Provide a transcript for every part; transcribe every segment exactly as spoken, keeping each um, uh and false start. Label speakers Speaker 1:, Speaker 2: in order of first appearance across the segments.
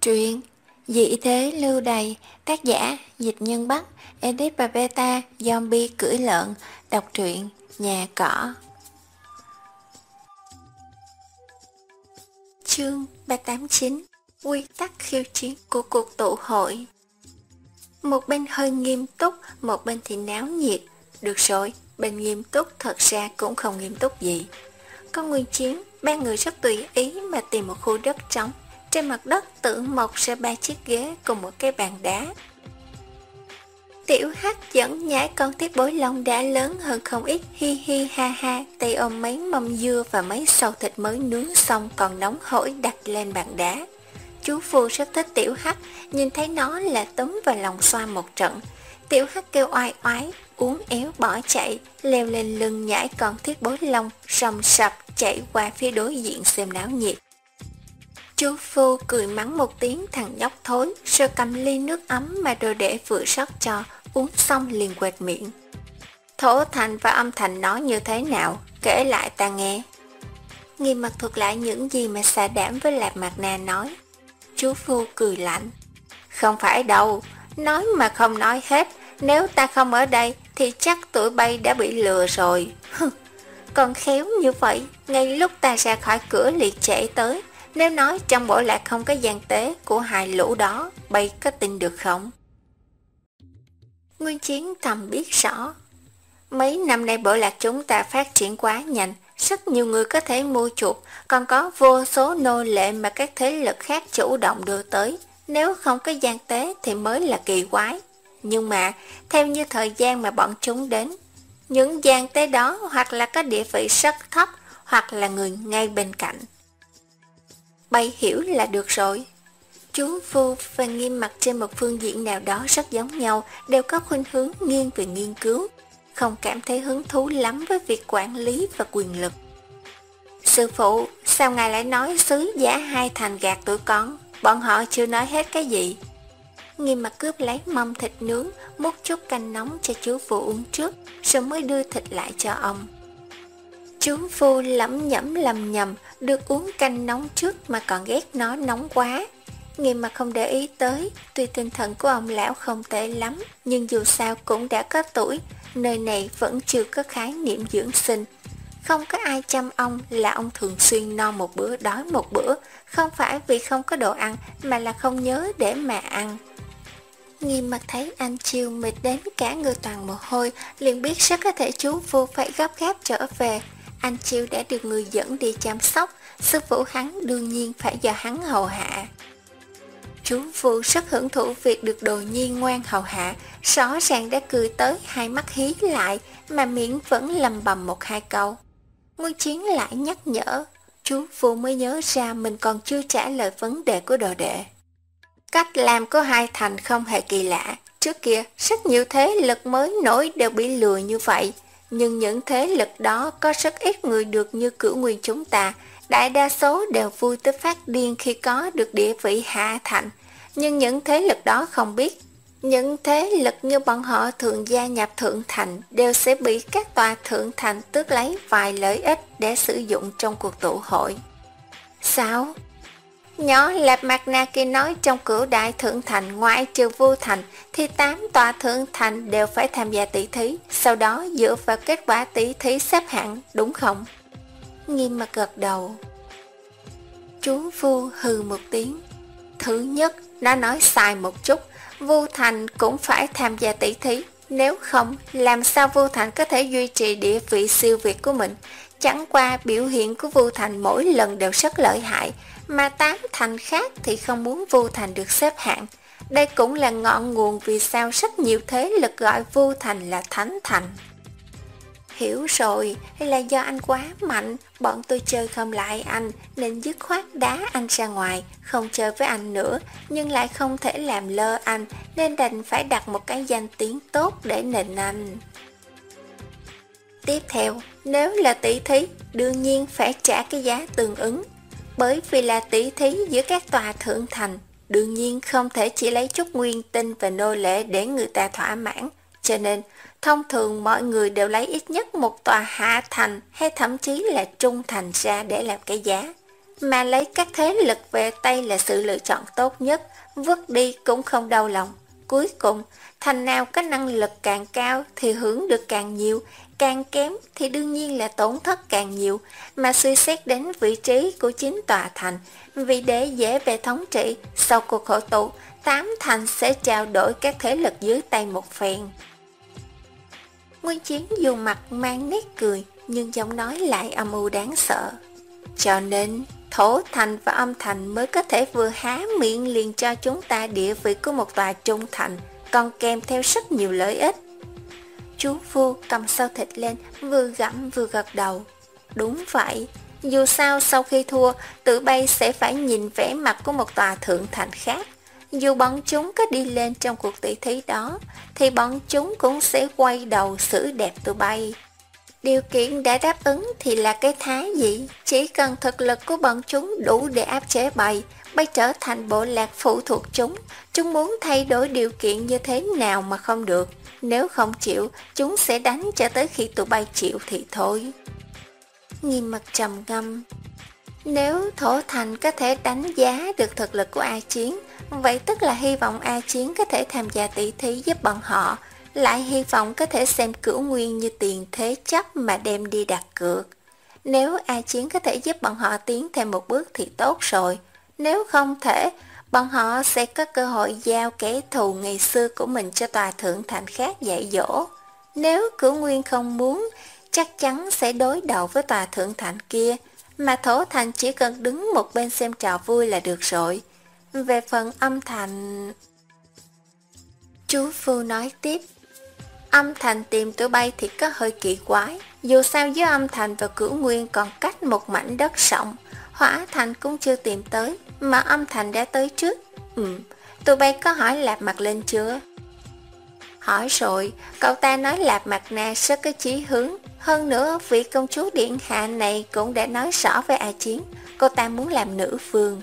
Speaker 1: Truyện Dị thế lưu đày, tác giả Dịch Nhân Bắc, edit và beta Zombie cưỡi lợn. Đọc truyện Nhà Cỏ. Chương ba trăm tám mươi chín. Quy tắc khiêu chiến của cuộc tụ hội. Một bên hơi nghiêm túc, một bên thì náo nhiệt. Được rồi, bên nghiêm túc thật ra cũng không nghiêm túc gì. Có Nguyên Chiến, ba người rất tùy ý mà tìm một khu đất trống. Trên mặt đất tự mọc ra ba chiếc ghế cùng một cái bàn đá. Tiểu Hắc dẫn nhái con thiết bối lông đã lớn hơn không ít, hi hi ha ha, tay ôm mấy mâm dưa và mấy sầu thịt mới nướng xong còn nóng hổi đặt lên bàn đá. Chú Phu rất thích Tiểu Hắc, nhìn thấy nó là túm vào lòng xoa một trận. Tiểu Hắc kêu oai oái, uốn éo bỏ chạy, leo lên lưng nhãi con thiết bối lông, sầm sập chạy qua phía đối diện xem náo nhiệt. Chú Phu cười mắng một tiếng thằng nhóc thối, rồi cầm ly nước ấm mà đồ đệ vừa rót cho, uống xong liền quệt miệng. Thổ thành và âm thành nói như thế nào, kể lại ta nghe. Nghiêm mặt thuật lại những gì mà xà đảm với Lạp Mạc Na nói. Chú Phu cười lạnh. Không phải đâu, nói mà không nói hết, nếu ta không ở đây thì chắc tụi bay đã bị lừa rồi. Còn khéo như vậy, ngay lúc ta ra khỏi cửa liệt chạy tới. Nếu nói trong bộ lạc không có gian tế của hai lũ đó, bay có tin được không? Nguyên Chiến thầm biết rõ. Mấy năm nay bộ lạc chúng ta phát triển quá nhanh, rất nhiều người có thể mua chuộc, còn có vô số nô lệ mà các thế lực khác chủ động đưa tới. Nếu không có gian tế thì mới là kỳ quái. Nhưng mà, theo như thời gian mà bọn chúng đến, những gian tế đó hoặc là có địa vị rất thấp, hoặc là người ngay bên cạnh. Bay hiểu là được rồi. Chú Phu và Nghiêm mặt trên một phương diện nào đó rất giống nhau, đều có khuynh hướng nghiêng về nghiên cứu, không cảm thấy hứng thú lắm với việc quản lý và quyền lực. Sư phụ, sao ngài lại nói sứ giả hai thành gạt tụi con? Bọn họ chưa nói hết cái gì? Nghiêm mặt cướp lấy mâm thịt nướng, múc chút canh nóng cho chú Phu uống trước, rồi mới đưa thịt lại cho ông. Chú Phu lẩm nhẩm lầm nhầm, được uống canh nóng trước mà còn ghét nó nóng quá. Nghiêm mặt không để ý tới, tuy tinh thần của ông lão không tệ lắm, nhưng dù sao cũng đã có tuổi, nơi này vẫn chưa có khái niệm dưỡng sinh. Không có ai chăm ông là ông thường xuyên no một bữa đói một bữa, không phải vì không có đồ ăn mà là không nhớ để mà ăn. Nghiêm mặt thấy anh Chiêu mệt đến cả người toàn mồ hôi, liền biết rất có thể chú Phu phải gấp gáp trở về. Anh Chiêu đã được người dẫn đi chăm sóc, sư phụ hắn đương nhiên phải do hắn hầu hạ. Chú Phu rất hưởng thụ việc được đồ nhi ngoan hầu hạ, rõ ràng đã cười tới hai mắt hí lại, mà miệng vẫn lầm bầm một hai câu. Nguyên Chiến lại nhắc nhở, chú Phu mới nhớ ra mình còn chưa trả lời vấn đề của đồ đệ. Cách làm của hai thành không hề kỳ lạ, trước kia rất nhiều thế lực mới nổi đều bị lừa như vậy. Nhưng những thế lực đó có rất ít người được như Cửu Nguyên chúng ta, đại đa số đều vui tới phát điên khi có được địa vị hạ thành. Nhưng những thế lực đó không biết, những thế lực như bọn họ thường gia nhập thượng thành đều sẽ bị các tòa thượng thành tước lấy vài lợi ích để sử dụng trong cuộc tụ hội. Sao? Nhỏ Lạp Mạc Na kia nói trong Cửu Đại Thượng Thành ngoại trừ Vu Thành thì tám tòa thượng thành đều phải tham gia tỷ thí, sau đó dựa vào kết quả tỷ thí xếp hạng, đúng không? Nghiêm mặt gật đầu. Chú Vu hừ một tiếng. Thứ nhất, nó nói sai một chút, Vu Thành cũng phải tham gia tỷ thí, nếu không làm sao Vu Thành có thể duy trì địa vị siêu việt của mình? Chẳng qua biểu hiện của Vu Thành mỗi lần đều rất lợi hại, mà tám thành khác thì không muốn Vu Thành được xếp hạng. Đây cũng là ngọn nguồn vì sao rất nhiều thế lực gọi Vu Thành là Thánh Thành. Hiểu rồi, là do anh quá mạnh, bọn tôi chơi không lại anh, nên dứt khoát đá anh ra ngoài, không chơi với anh nữa, nhưng lại không thể làm lơ anh, nên đành phải đặt một cái danh tiếng tốt để nịnh anh. Tiếp theo, nếu là tỷ thí, đương nhiên phải trả cái giá tương ứng. Bởi vì là tỷ thí giữa các tòa thượng thành, đương nhiên không thể chỉ lấy chút nguyên tinh và nô lệ để người ta thỏa mãn, cho nên thông thường mọi người đều lấy ít nhất một tòa hạ thành hay thậm chí là trung thành ra để làm cái giá. mà lấy các thế lực về tay là sự lựa chọn tốt nhất, vứt đi cũng không đau lòng. Cuối cùng, thành nào có năng lực càng cao thì hưởng được càng nhiều, càng kém thì đương nhiên là tổn thất càng nhiều, mà suy xét đến vị trí của chính tòa thành, vì để dễ về thống trị, sau cuộc hội tụ, tám thành sẽ trao đổi các thế lực dưới tay một phen. Nguyên Chiến dù mặt mang nét cười, nhưng giọng nói lại âm u đáng sợ. Cho nên, thổ thành và âm thành mới có thể vừa há miệng liền cho chúng ta địa vị của một tòa trung thành, còn kèm theo rất nhiều lợi ích. Chú Phu cầm sâu thịt lên, vừa gặm vừa gật đầu. Đúng vậy, dù sao sau khi thua, tụi bay sẽ phải nhìn vẻ mặt của một tòa thượng thành khác. Dù bọn chúng có đi lên trong cuộc tỷ thí đó, thì bọn chúng cũng sẽ quay đầu xử đẹp tụi bay. Điều kiện đã đáp ứng thì là cái thái gì? Chỉ cần thực lực của bọn chúng đủ để áp chế bay, bay trở thành bộ lạc phụ thuộc chúng. Chúng muốn thay đổi điều kiện như thế nào mà không được. Nếu không chịu, chúng sẽ đánh cho tới khi tụi bay chịu thì thôi. Nghiêm mặt trầm ngâm. Nếu Thổ Thành có thể đánh giá được thực lực của A Chiến, vậy tức là hy vọng A Chiến có thể tham gia tỷ thí giúp bọn họ, lại hy vọng có thể xem Cửu Nguyên như tiền thế chấp mà đem đi đặt cược. Nếu A Chiến có thể giúp bọn họ tiến thêm một bước thì tốt rồi. Nếu không thể, bọn họ sẽ có cơ hội giao kẻ thù ngày xưa của mình cho tòa thượng thành khác dạy dỗ. Nếu Cửu Nguyên không muốn, chắc chắn sẽ đối đầu với tòa thượng thành kia, mà Thổ Thành chỉ cần đứng một bên xem trò vui là được rồi. Về phần âm thành... Chú Phu nói tiếp. Âm thành tìm tụi bay thì có hơi kỳ quái. Dù sao giữa âm thành và Cửu Nguyên còn cách một mảnh đất rộng, Hỏa Thành cũng chưa tìm tới, mà âm thành đã tới trước. Ừ, tụi bay có hỏi Lạp Mặt lên chưa? Hỏi rồi, cậu ta nói Lạp Mặt Na rất có chí hướng. Hơn nữa, vị công chúa điện hạ này cũng đã nói rõ với A Chiến, cô ta muốn làm nữ vương.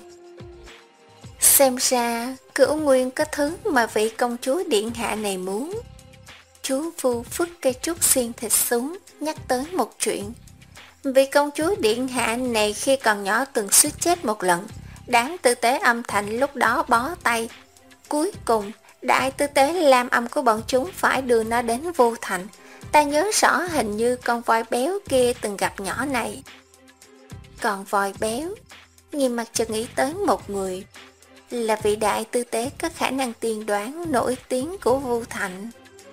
Speaker 1: Xem ra, Cửu Nguyên có thứ mà vị công chúa điện hạ này muốn. Chú Phu phức cây trúc xiên thịt xuống, nhắc tới một chuyện. Vị công chúa điện hạ này khi còn nhỏ từng suýt chết một lần, đám tư tế âm thành lúc đó bó tay. Cuối cùng, đại tư tế Lam Âm của bọn chúng phải đưa nó đến Vô Thành. Ta nhớ rõ hình như con voi béo kia từng gặp nhỏ này. Còn voi béo, Nghiêm Mặt chợt nghĩ tới một người, là vị đại tư tế có khả năng tiên đoán nổi tiếng của Vô Thành.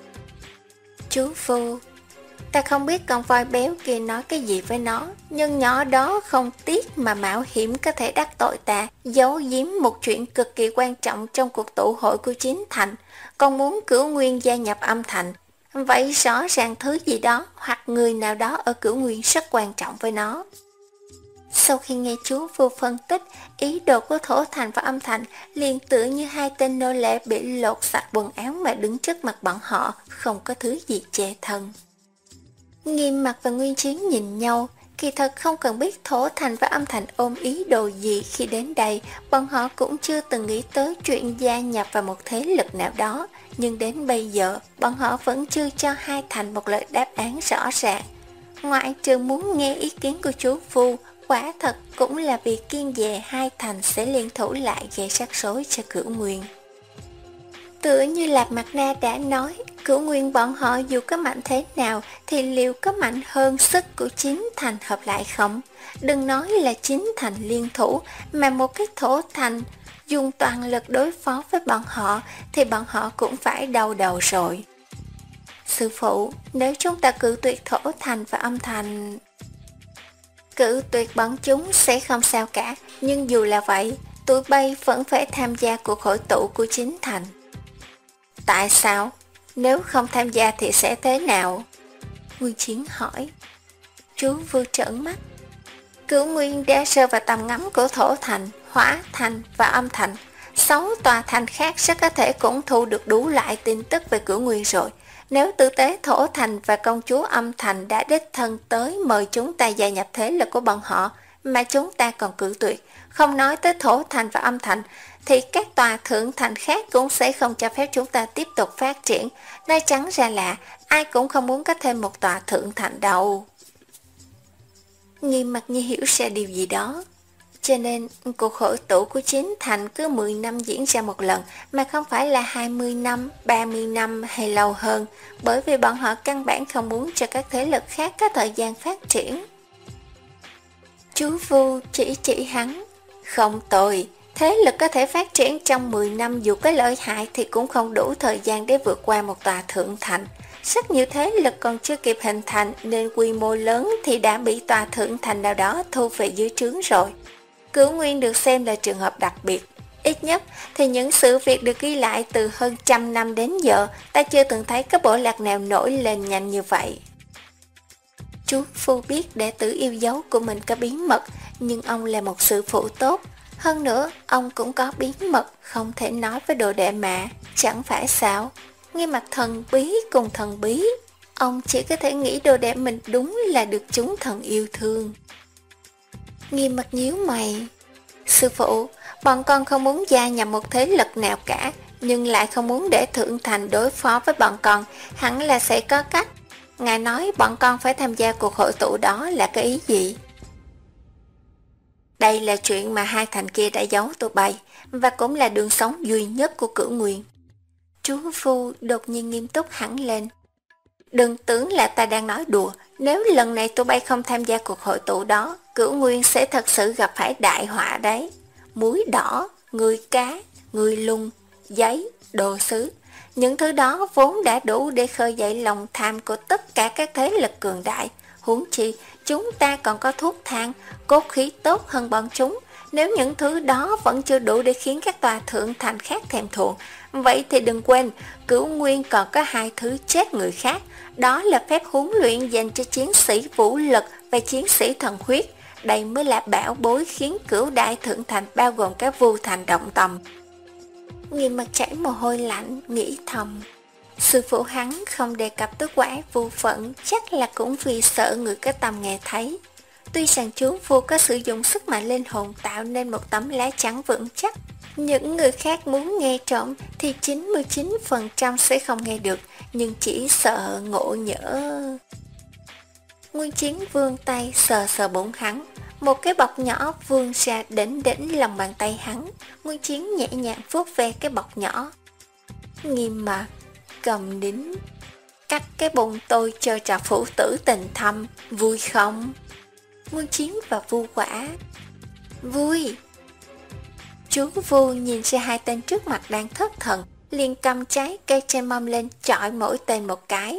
Speaker 1: Chú Phu, ta không biết con voi béo kia nói cái gì với nó, nhưng nhỏ đó không tiếc mà mạo hiểm có thể đắc tội ta, giấu giếm một chuyện cực kỳ quan trọng trong cuộc tụ hội của Chín Thành, còn muốn Cửu Nguyên gia nhập âm thành. Vậy rõ ràng thứ gì đó hoặc người nào đó ở Cửu Nguyên rất quan trọng với nó. Sau khi nghe chú Phu phân tích, ý đồ của Thổ Thành và âm thành liền tựa như hai tên nô lệ bị lột sạch quần áo mà đứng trước mặt bọn họ, không có thứ gì che thân. Nghiêm Mặt và Nguyên Chiến nhìn nhau, kỳ thật không cần biết Thổ Thành và âm thành ôm ý đồ gì khi đến đây, bọn họ cũng chưa từng nghĩ tới chuyện gia nhập vào một thế lực nào đó, nhưng đến bây giờ, bọn họ vẫn chưa cho hai thành một lời đáp án rõ ràng. Ngoại trừ muốn nghe ý kiến của chú Phu, quả thật cũng là vì kiên dè hai thành sẽ liên thủ lại gây rắc rối cho Cửu Nguyên. Tựa như Lạp Mặt Na đã nói, Cửu Nguyên bọn họ dù có mạnh thế nào thì liệu có mạnh hơn sức của Chín Thành hợp lại không? Đừng nói là Chín Thành liên thủ, mà một cái Thổ Thành dùng toàn lực đối phó với bọn họ thì bọn họ cũng phải đau đầu rồi. Sư phụ, nếu chúng ta cự tuyệt Thổ Thành và âm thành... Cự tuyệt bọn chúng sẽ không sao cả, nhưng dù là vậy, tụi bay vẫn phải tham gia cuộc hội tụ của Chín Thành. Tại sao? Nếu không tham gia thì sẽ thế nào? Nguyên Chiến hỏi. Chú vừa trợn mắt. Cửu Nguyên đã rơi vào tầm ngắm của Thổ Thành, Hỏa Thành và Âm Thành. Sáu tòa thành khác rất có thể cũng thu được đủ loại tin tức về Cửu Nguyên rồi. Nếu tử tế Thổ Thành và công chúa Âm Thành đã đích thân tới mời chúng ta gia nhập thế lực của bọn họ, mà chúng ta còn cự tuyệt, không nói tới Thổ Thành và Âm Thành, thì các tòa thượng thành khác cũng sẽ không cho phép chúng ta tiếp tục phát triển. Nói trắng ra là ai cũng không muốn có thêm một tòa thượng thành đâu. Nghiêm Mặt như hiểu ra điều gì đó. Cho nên cuộc hội tụ của chín thành cứ mười năm diễn ra một lần, mà không phải là hai mươi năm, ba mươi năm hay lâu hơn, bởi vì bọn họ căn bản không muốn cho các thế lực khác có thời gian phát triển. Chú Vu chỉ chỉ hắn, không tồi, thế lực có thể phát triển trong mười năm dù có lợi hại thì cũng không đủ thời gian để vượt qua một tòa thượng thành. Rất nhiều thế lực còn chưa kịp hình thành nên quy mô lớn thì đã bị tòa thượng thành nào đó thu về dưới trướng rồi. Cửu Nguyên được xem là trường hợp đặc biệt. Ít nhất thì những sự việc được ghi lại từ hơn trăm năm đến giờ, ta chưa từng thấy có bộ lạc nào nổi lên nhanh như vậy. Chú Phu biết đệ tử yêu dấu của mình có bí mật, nhưng ông là một sư phụ tốt. Hơn nữa, ông cũng có bí mật không thể nói với đồ đệ mà, chẳng phải sao? Ngay mặt thần bí cùng thần bí, ông chỉ có thể nghĩ đồ đệ mình đúng là được chúng thần yêu thương. Nghiêm mặt nhíu mày, sư phụ, bọn con không muốn gia nhập một thế lực nào cả, nhưng lại không muốn để thượng thành đối phó với bọn con, hẳn là sẽ có cách. Ngài nói bọn con phải tham gia cuộc hội tụ đó là cái ý gì? Đây là chuyện mà hai thành kia đã giấu tụi bay, và cũng là đường sống duy nhất của Cửu Nguyên. Chú Phu đột nhiên nghiêm túc hẳn lên. Đừng tưởng là ta đang nói đùa, nếu lần này tụi bay không tham gia cuộc hội tụ đó, Cửu Nguyên sẽ thật sự gặp phải đại họa đấy. Muối đỏ, người cá, người lung, giấy, đồ sứ, những thứ đó vốn đã đủ để khơi dậy lòng tham của tất cả các thế lực cường đại. Huống chi, chúng ta còn có thuốc thang, cốt khí tốt hơn bọn chúng. Nếu những thứ đó vẫn chưa đủ để khiến các tòa thượng thành khác thèm thuồng, vậy thì đừng quên, Cửu Nguyên còn có hai thứ chết người khác. Đó là phép huấn luyện dành cho chiến sĩ vũ lực và chiến sĩ thần huyết. Đây mới là bảo bối khiến Cửu đại thượng thành bao gồm các vu thành động tâm. Nghiêm mặt chảy mồ hôi lạnh, nghĩ thầm. Sư phụ hắn không đề cập tới quả vu phận, chắc là cũng vì sợ người có tầm nghe thấy. Tuy rằng chú Vu có sử dụng sức mạnh linh hồn tạo nên một tấm lá chắn vững chắc, những người khác muốn nghe trộm thì chín mươi chín phần trăm sẽ không nghe được, nhưng chỉ sợ ngộ nhỡ. Nguyên Chiến vươn tay sờ sờ bụng hắn, một cái bọc nhỏ vươn ra đỉnh đỉnh lòng bàn tay hắn. Nguyên Chiến nhẹ nhàng vuốt ve cái bọc nhỏ. Nghiêm mặt, cầm nín. Cắt cái bụng tôi cho trò phụ tử tình thâm, vui không? Nguyên Chiến và Vu Quả. Vui. Chú Vu nhìn ra hai tên trước mặt đang thất thần, liền cầm trái cây trên mâm lên chọi mỗi tên một cái.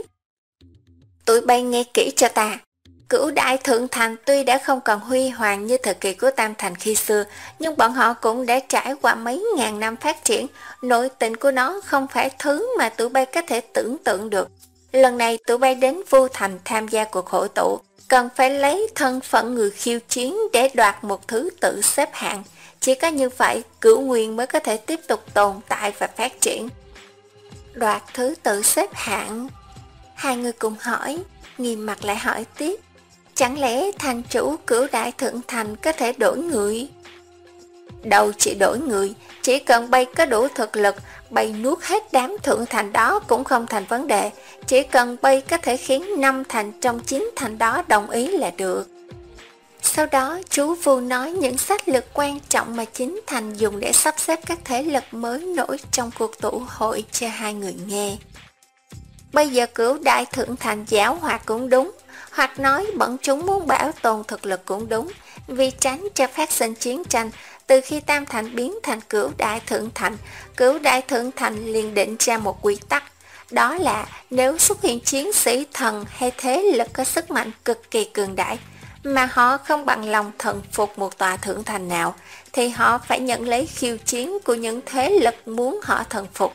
Speaker 1: Tụi bay nghe kỹ cho ta. Cửu đại thượng thành tuy đã không còn huy hoàng như thời kỳ của Tam Thành khi xưa, nhưng bọn họ cũng đã trải qua mấy ngàn năm phát triển. Nội tình của nó không phải thứ mà tụi bay có thể tưởng tượng được. Lần này tụi bay đến Vu Thành tham gia cuộc hội tụ, cần phải lấy thân phận người khiêu chiến để đoạt một thứ tự xếp hạng. Chỉ có như vậy, Cửu Nguyên mới có thể tiếp tục tồn tại và phát triển. Đoạt thứ tự xếp hạng? Hai người cùng hỏi, Nghiêm mặt lại hỏi tiếp. Chẳng lẽ thành chủ Cửu đại thượng thành có thể đổi người? Đâu chỉ đổi người, chỉ cần bay có đủ thực lực, bay nuốt hết đám thượng thành đó cũng không thành vấn đề. Chỉ cần bay có thể khiến năm thành trong chín thành đó đồng ý là được. Sau đó chú Vu nói những sách lược quan trọng mà chính thành dùng để sắp xếp các thế lực mới nổi trong cuộc tụ hội cho hai người nghe. Bây giờ Cửu đại thượng thành giảo hoạt cũng đúng, hoặc nói bọn chúng muốn bảo tồn thực lực cũng đúng, vì tránh cho phát sinh chiến tranh. Từ khi Tam Thành biến thành Cửu đại thượng thành, Cửu đại thượng thành liền định ra một quy tắc. Đó là nếu xuất hiện chiến sĩ thần hay thế lực có sức mạnh cực kỳ cường đại, mà họ không bằng lòng thần phục một tòa thượng thành nào, thì họ phải nhận lấy khiêu chiến của những thế lực muốn họ thần phục.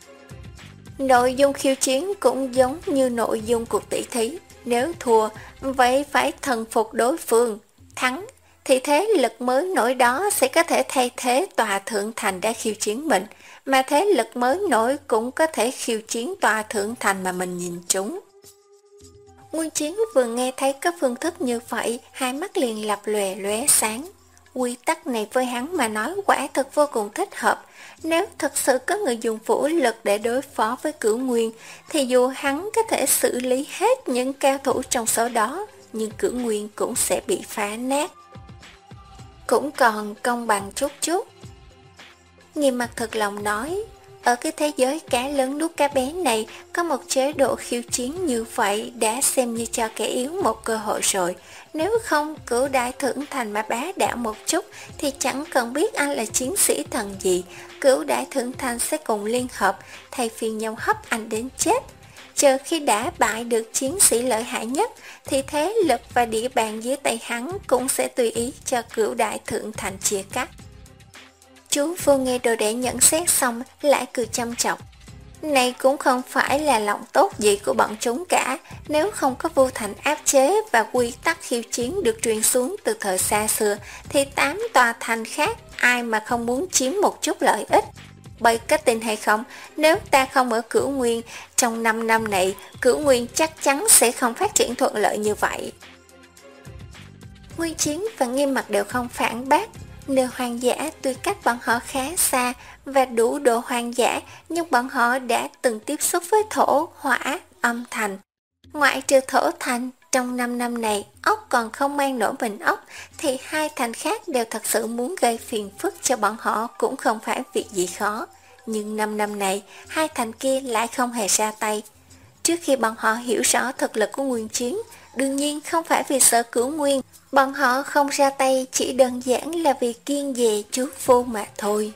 Speaker 1: Nội dung khiêu chiến cũng giống như nội dung cuộc tỷ thí. Nếu thua, vậy phải thần phục đối phương. Thắng, thì thế lực mới nổi đó sẽ có thể thay thế tòa thượng thành đã khiêu chiến mình, mà thế lực mới nổi cũng có thể khiêu chiến tòa thượng thành mà mình nhìn trúng. Nguyên Chiến vừa nghe thấy có phương thức như vậy, hai mắt liền lập lòe lóe sáng. Quy tắc này với hắn mà nói quả thực vô cùng thích hợp. Nếu thật sự có người dùng vũ lực để đối phó với Cửu Nguyên, thì dù hắn có thể xử lý hết những cao thủ trong số đó, nhưng Cửu Nguyên cũng sẽ bị phá nát. cũng còn công bằng chút chút. Nghiêm mặt thật lòng nói, ở cái thế giới cá lớn nuốt cá bé này, có một chế độ khiêu chiến như vậy đã xem như cho kẻ yếu một cơ hội rồi. Nếu không cửu đại thượng thành mà bá đạo một chút thì chẳng cần biết anh là chiến sĩ thần gì, cửu đại thượng thành sẽ cùng liên hợp thay phiên nhau hấp anh đến chết. Chờ khi đã bại được chiến sĩ lợi hại nhất thì thế lực và địa bàn dưới tay hắn cũng sẽ tùy ý cho cửu đại thượng thành chia cắt. Chú vô nghe đồ đệ nhận xét xong lại cười chăm chọc. Này cũng không phải là lòng tốt gì của bọn chúng cả. Nếu không có vô thành áp chế và quy tắc khiêu chiến được truyền xuống từ thời xa xưa thì tám tòa thành khác ai mà không muốn chiếm một chút lợi ích. Bởi có tin hay không, nếu ta không ở Cửu Nguyên, trong năm năm này Cửu Nguyên chắc chắn sẽ không phát triển thuận lợi như vậy. Nguyên Chiến và Nghiêm Mặt đều không phản bác. Nơi hoang dã tuy cách bọn họ khá xa và đủ độ hoang dã, nhưng bọn họ đã từng tiếp xúc với thổ, hỏa, âm thành. Ngoại trừ thổ thành, trong năm năm này ốc còn không mang nổi mình ốc, thì hai thành khác đều thật sự muốn gây phiền phức cho bọn họ cũng không phải việc gì khó. Nhưng năm năm này, hai thành kia lại không hề ra tay. Trước khi bọn họ hiểu rõ thực lực của Nguyên Chiến, đương nhiên không phải vì sợ Cửu Nguyên, bọn họ không ra tay chỉ đơn giản là vì kiêng dè chú Phu mà thôi.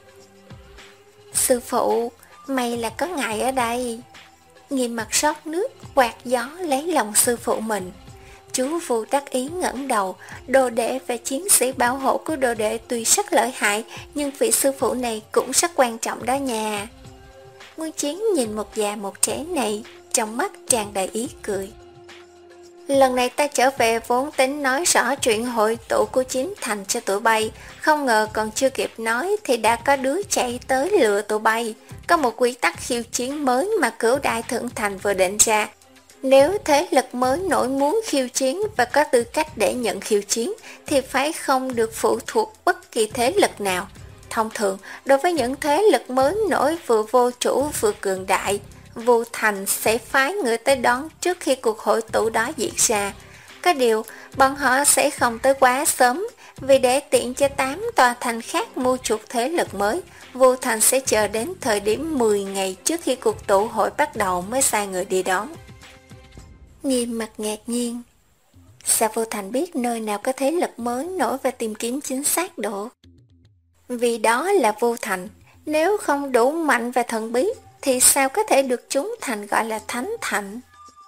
Speaker 1: Sư phụ, mày là có ngại ở đây. Nghiêm Mặt rót nước, quạt gió lấy lòng sư phụ mình. Chú Phu đắc ý ngẩng đầu, đồ đệ và chiến sĩ bảo hộ của đồ đệ tuy rất lợi hại, nhưng vị sư phụ này cũng rất quan trọng đó nha. Nguyên Chiến nhìn một già một trẻ này, trong mắt tràn đầy ý cười. Lần này ta trở về vốn tính nói rõ chuyện hội tụ của Chiến Thành cho tụi bay, không ngờ còn chưa kịp nói thì đã có đứa chạy tới lừa tụi bay. Có một quy tắc khiêu chiến mới mà Cửu Đại Thượng Thành vừa định ra. Nếu thế lực mới nổi muốn khiêu chiến và có tư cách để nhận khiêu chiến thì phải không được phụ thuộc bất kỳ thế lực nào. Thông thường, đối với những thế lực mới nổi vừa vô chủ vừa cường đại, Vô Thành sẽ phái người tới đón trước khi cuộc hội tụ đó diễn ra. Có điều, bọn họ sẽ không tới quá sớm, vì để tiện cho tám tòa thành khác mua chuộc thế lực mới, Vô Thành sẽ chờ đến thời điểm mười ngày trước khi cuộc tụ hội bắt đầu mới sai người đi đón. Nghiêm Mặt ngạc nhiên. Sao Vô Thành biết nơi nào có thế lực mới nổi và tìm kiếm chính xác được? Vì đó là Vô Thành, nếu không đủ mạnh và thần bí thì sao có thể được chúng thành gọi là thánh thành?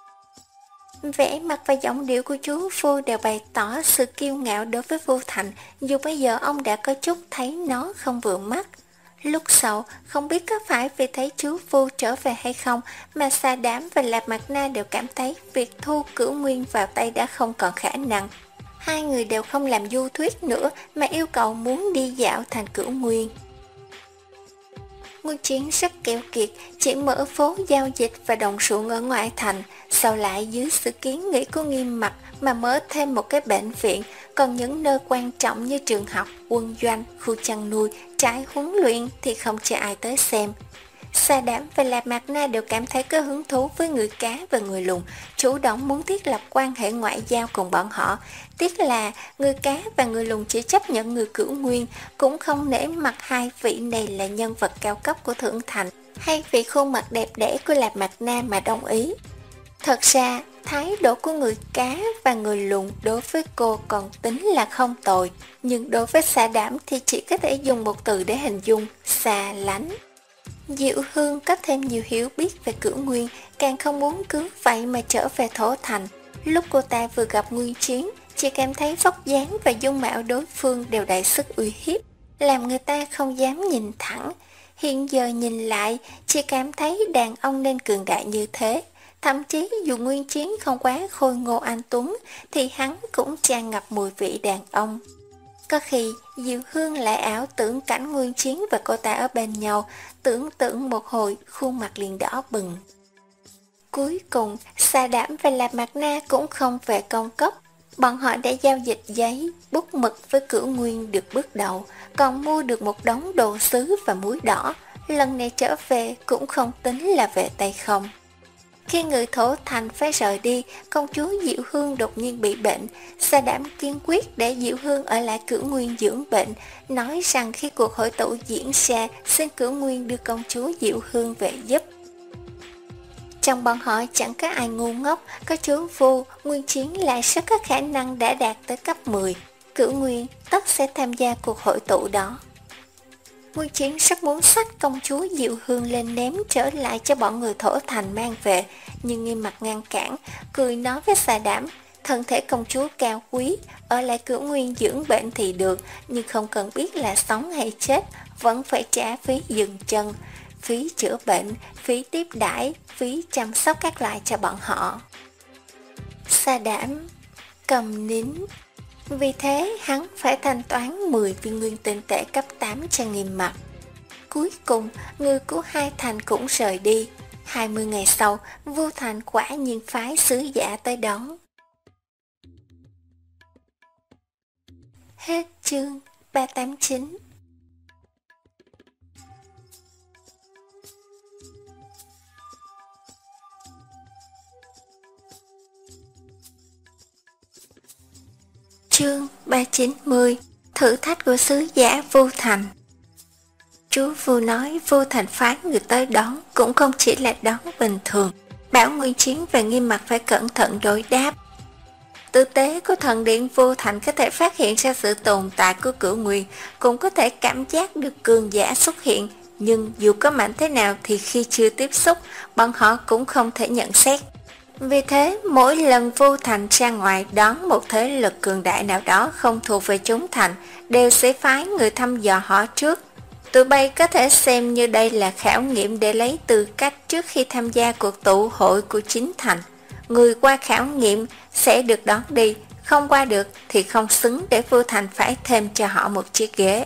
Speaker 1: Vẻ mặt và giọng điệu của chú Phu đều bày tỏ sự kiêu ngạo đối với Vô Thành, dù bây giờ ông đã có chút thấy nó không vừa mắt. Lúc sau, không biết có phải vì thấy chú Phu trở về hay không mà Sa Đám và Lạp Mặt Na đều cảm thấy việc thu Cửu Nguyên vào tay đã không còn khả năng. Hai người đều không làm du thuyết nữa mà yêu cầu muốn đi dạo thành Cửu Nguyên. Nguyên Chiến rất keo kiệt, chỉ mở phố giao dịch và đồng ruộng ở ngoại thành, sau lại dưới sự kiến nghị của Nghiêm Mặt mà mở thêm một cái bệnh viện, còn những nơi quan trọng như trường học, quân doanh, khu chăn nuôi, trại huấn luyện thì không cho ai tới xem. Sa Đám và Lạp Mặt Na đều cảm thấy có hứng thú với người cá và người lùn, chủ động muốn thiết lập quan hệ ngoại giao cùng bọn họ. Tiếc là người cá và người lùn chỉ chấp nhận người Cửu Nguyên, cũng không nể mặt hai vị này là nhân vật cao cấp của Thượng Thành, hay vì khuôn mặt đẹp đẽ của Lạp Mặt Na mà đồng ý. Thật ra, thái độ của người cá và người lùn đối với cô còn tính là không tồi, nhưng đối với Sa Đám thì chỉ có thể dùng một từ để hình dung: xa lánh. Diệu Hương có thêm nhiều hiểu biết về Cửu Nguyên, càng không muốn cứ vậy mà trở về Thổ Thành. Lúc cô ta vừa gặp Nguyên Chiến, chỉ cảm thấy vóc dáng và dung mạo đối phương đều đầy sức uy hiếp, làm người ta không dám nhìn thẳng. Hiện giờ nhìn lại, chỉ cảm thấy đàn ông nên cường đại như thế. Thậm chí dù Nguyên Chiến không quá khôi ngô anh tuấn, thì hắn cũng tràn ngập mùi vị đàn ông. Có khi Diệu Hương lại ảo tưởng cảnh Nguyên Chiến và cô ta ở bên nhau, tưởng tượng một hồi khuôn mặt liền đỏ bừng. Cuối cùng, Sa Đám và Lạp Mặt Na cũng không về công cốc. Bọn họ đã giao dịch giấy, bút mực với Cửu Nguyên được bước đầu, còn mua được một đống đồ sứ và muối đỏ. Lần này trở về cũng không tính là về tay không. Khi người Thổ Thành phải rời đi, công chúa Diệu Hương đột nhiên bị bệnh. Sa Đảm kiên quyết để Diệu Hương ở lại Cửu Nguyên dưỡng bệnh, nói rằng khi cuộc hội tụ diễn ra, xin Cửu Nguyên đưa công chúa Diệu Hương về giúp. Trong bọn họ chẳng có ai ngu ngốc, có chú Vu, Nguyên Chiến lại rất có khả năng đã đạt tới cấp mười. Cửu Nguyên tất sẽ tham gia cuộc hội tụ đó. Nguyên Chiến rất muốn xách công chúa Diệu Hương lên ném trở lại cho bọn người Thổ Thành mang về, nhưng Nghiêm Mặt ngăn cản, cười nói với Sa Đảm, thân thể công chúa cao quý, ở lại Cửu Nguyên dưỡng bệnh thì được, nhưng không cần biết là sống hay chết, vẫn phải trả phí dừng chân, phí chữa bệnh, phí tiếp đãi, phí chăm sóc các loại cho bọn họ. Sa Đảm cầm nín. Vì thế hắn phải thanh toán mười viên nguyên tinh tệ cấp tám cho Nghiêm Mặt. Cuối cùng, người của hai thành cũng rời đi. hai mươi ngày sau, Vu Thành quả nhiên phái sứ giả tới đón. Hết chương ba trăm tám mươi chín. Chương ba trăm chín mươi. Thử thách của sứ giả Vu Thành. Chú Vu nói Vu Thành phái người tới đón cũng không chỉ là đón bình thường, bảo Nguyên Chiến và Nghiêm Mặt phải cẩn thận đối đáp. Tư tế của thần điện Vu Thành có thể phát hiện ra sự tồn tại của Cửu Nguyên, cũng có thể cảm giác được cường giả xuất hiện, nhưng dù có mạnh thế nào thì khi chưa tiếp xúc, bọn họ cũng không thể nhận xét. Vì thế, mỗi lần Vu Thành ra ngoài đón một thế lực cường đại nào đó không thuộc về chúng thành, đều sẽ phái người thăm dò họ trước. Tụi bay có thể xem như đây là khảo nghiệm để lấy tư cách trước khi tham gia cuộc tụ hội của chính thành. Người qua khảo nghiệm sẽ được đón đi, không qua được thì không xứng để Vu Thành phải thêm cho họ một chiếc ghế.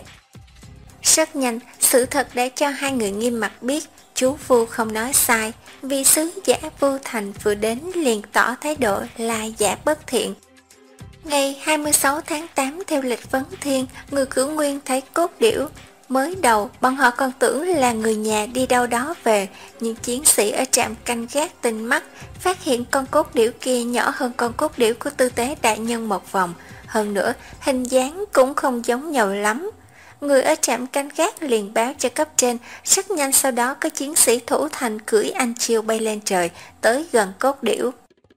Speaker 1: Rất nhanh, sự thật đã cho hai người Nghiêm Mặt biết chú Vu không nói sai, vì sứ giả Vu Thành vừa đến liền tỏ thái độ là giả bất thiện. Ngày hai mươi sáu tháng tám theo lịch Vấn Thiên, người Cửu Nguyên thấy cốt điểu. Mới đầu, bọn họ còn tưởng là người nhà đi đâu đó về, nhưng chiến sĩ ở trạm canh gác tinh mắt, phát hiện con cốt điểu kia nhỏ hơn con cốt điểu của tư tế đại nhân một vòng. Hơn nữa, hình dáng cũng không giống nhau lắm. Người ở trạm canh gác liền báo cho cấp trên, rất nhanh sau đó có chiến sĩ thủ thành cưỡi anh chiêu bay lên trời, tới gần cốt điểu.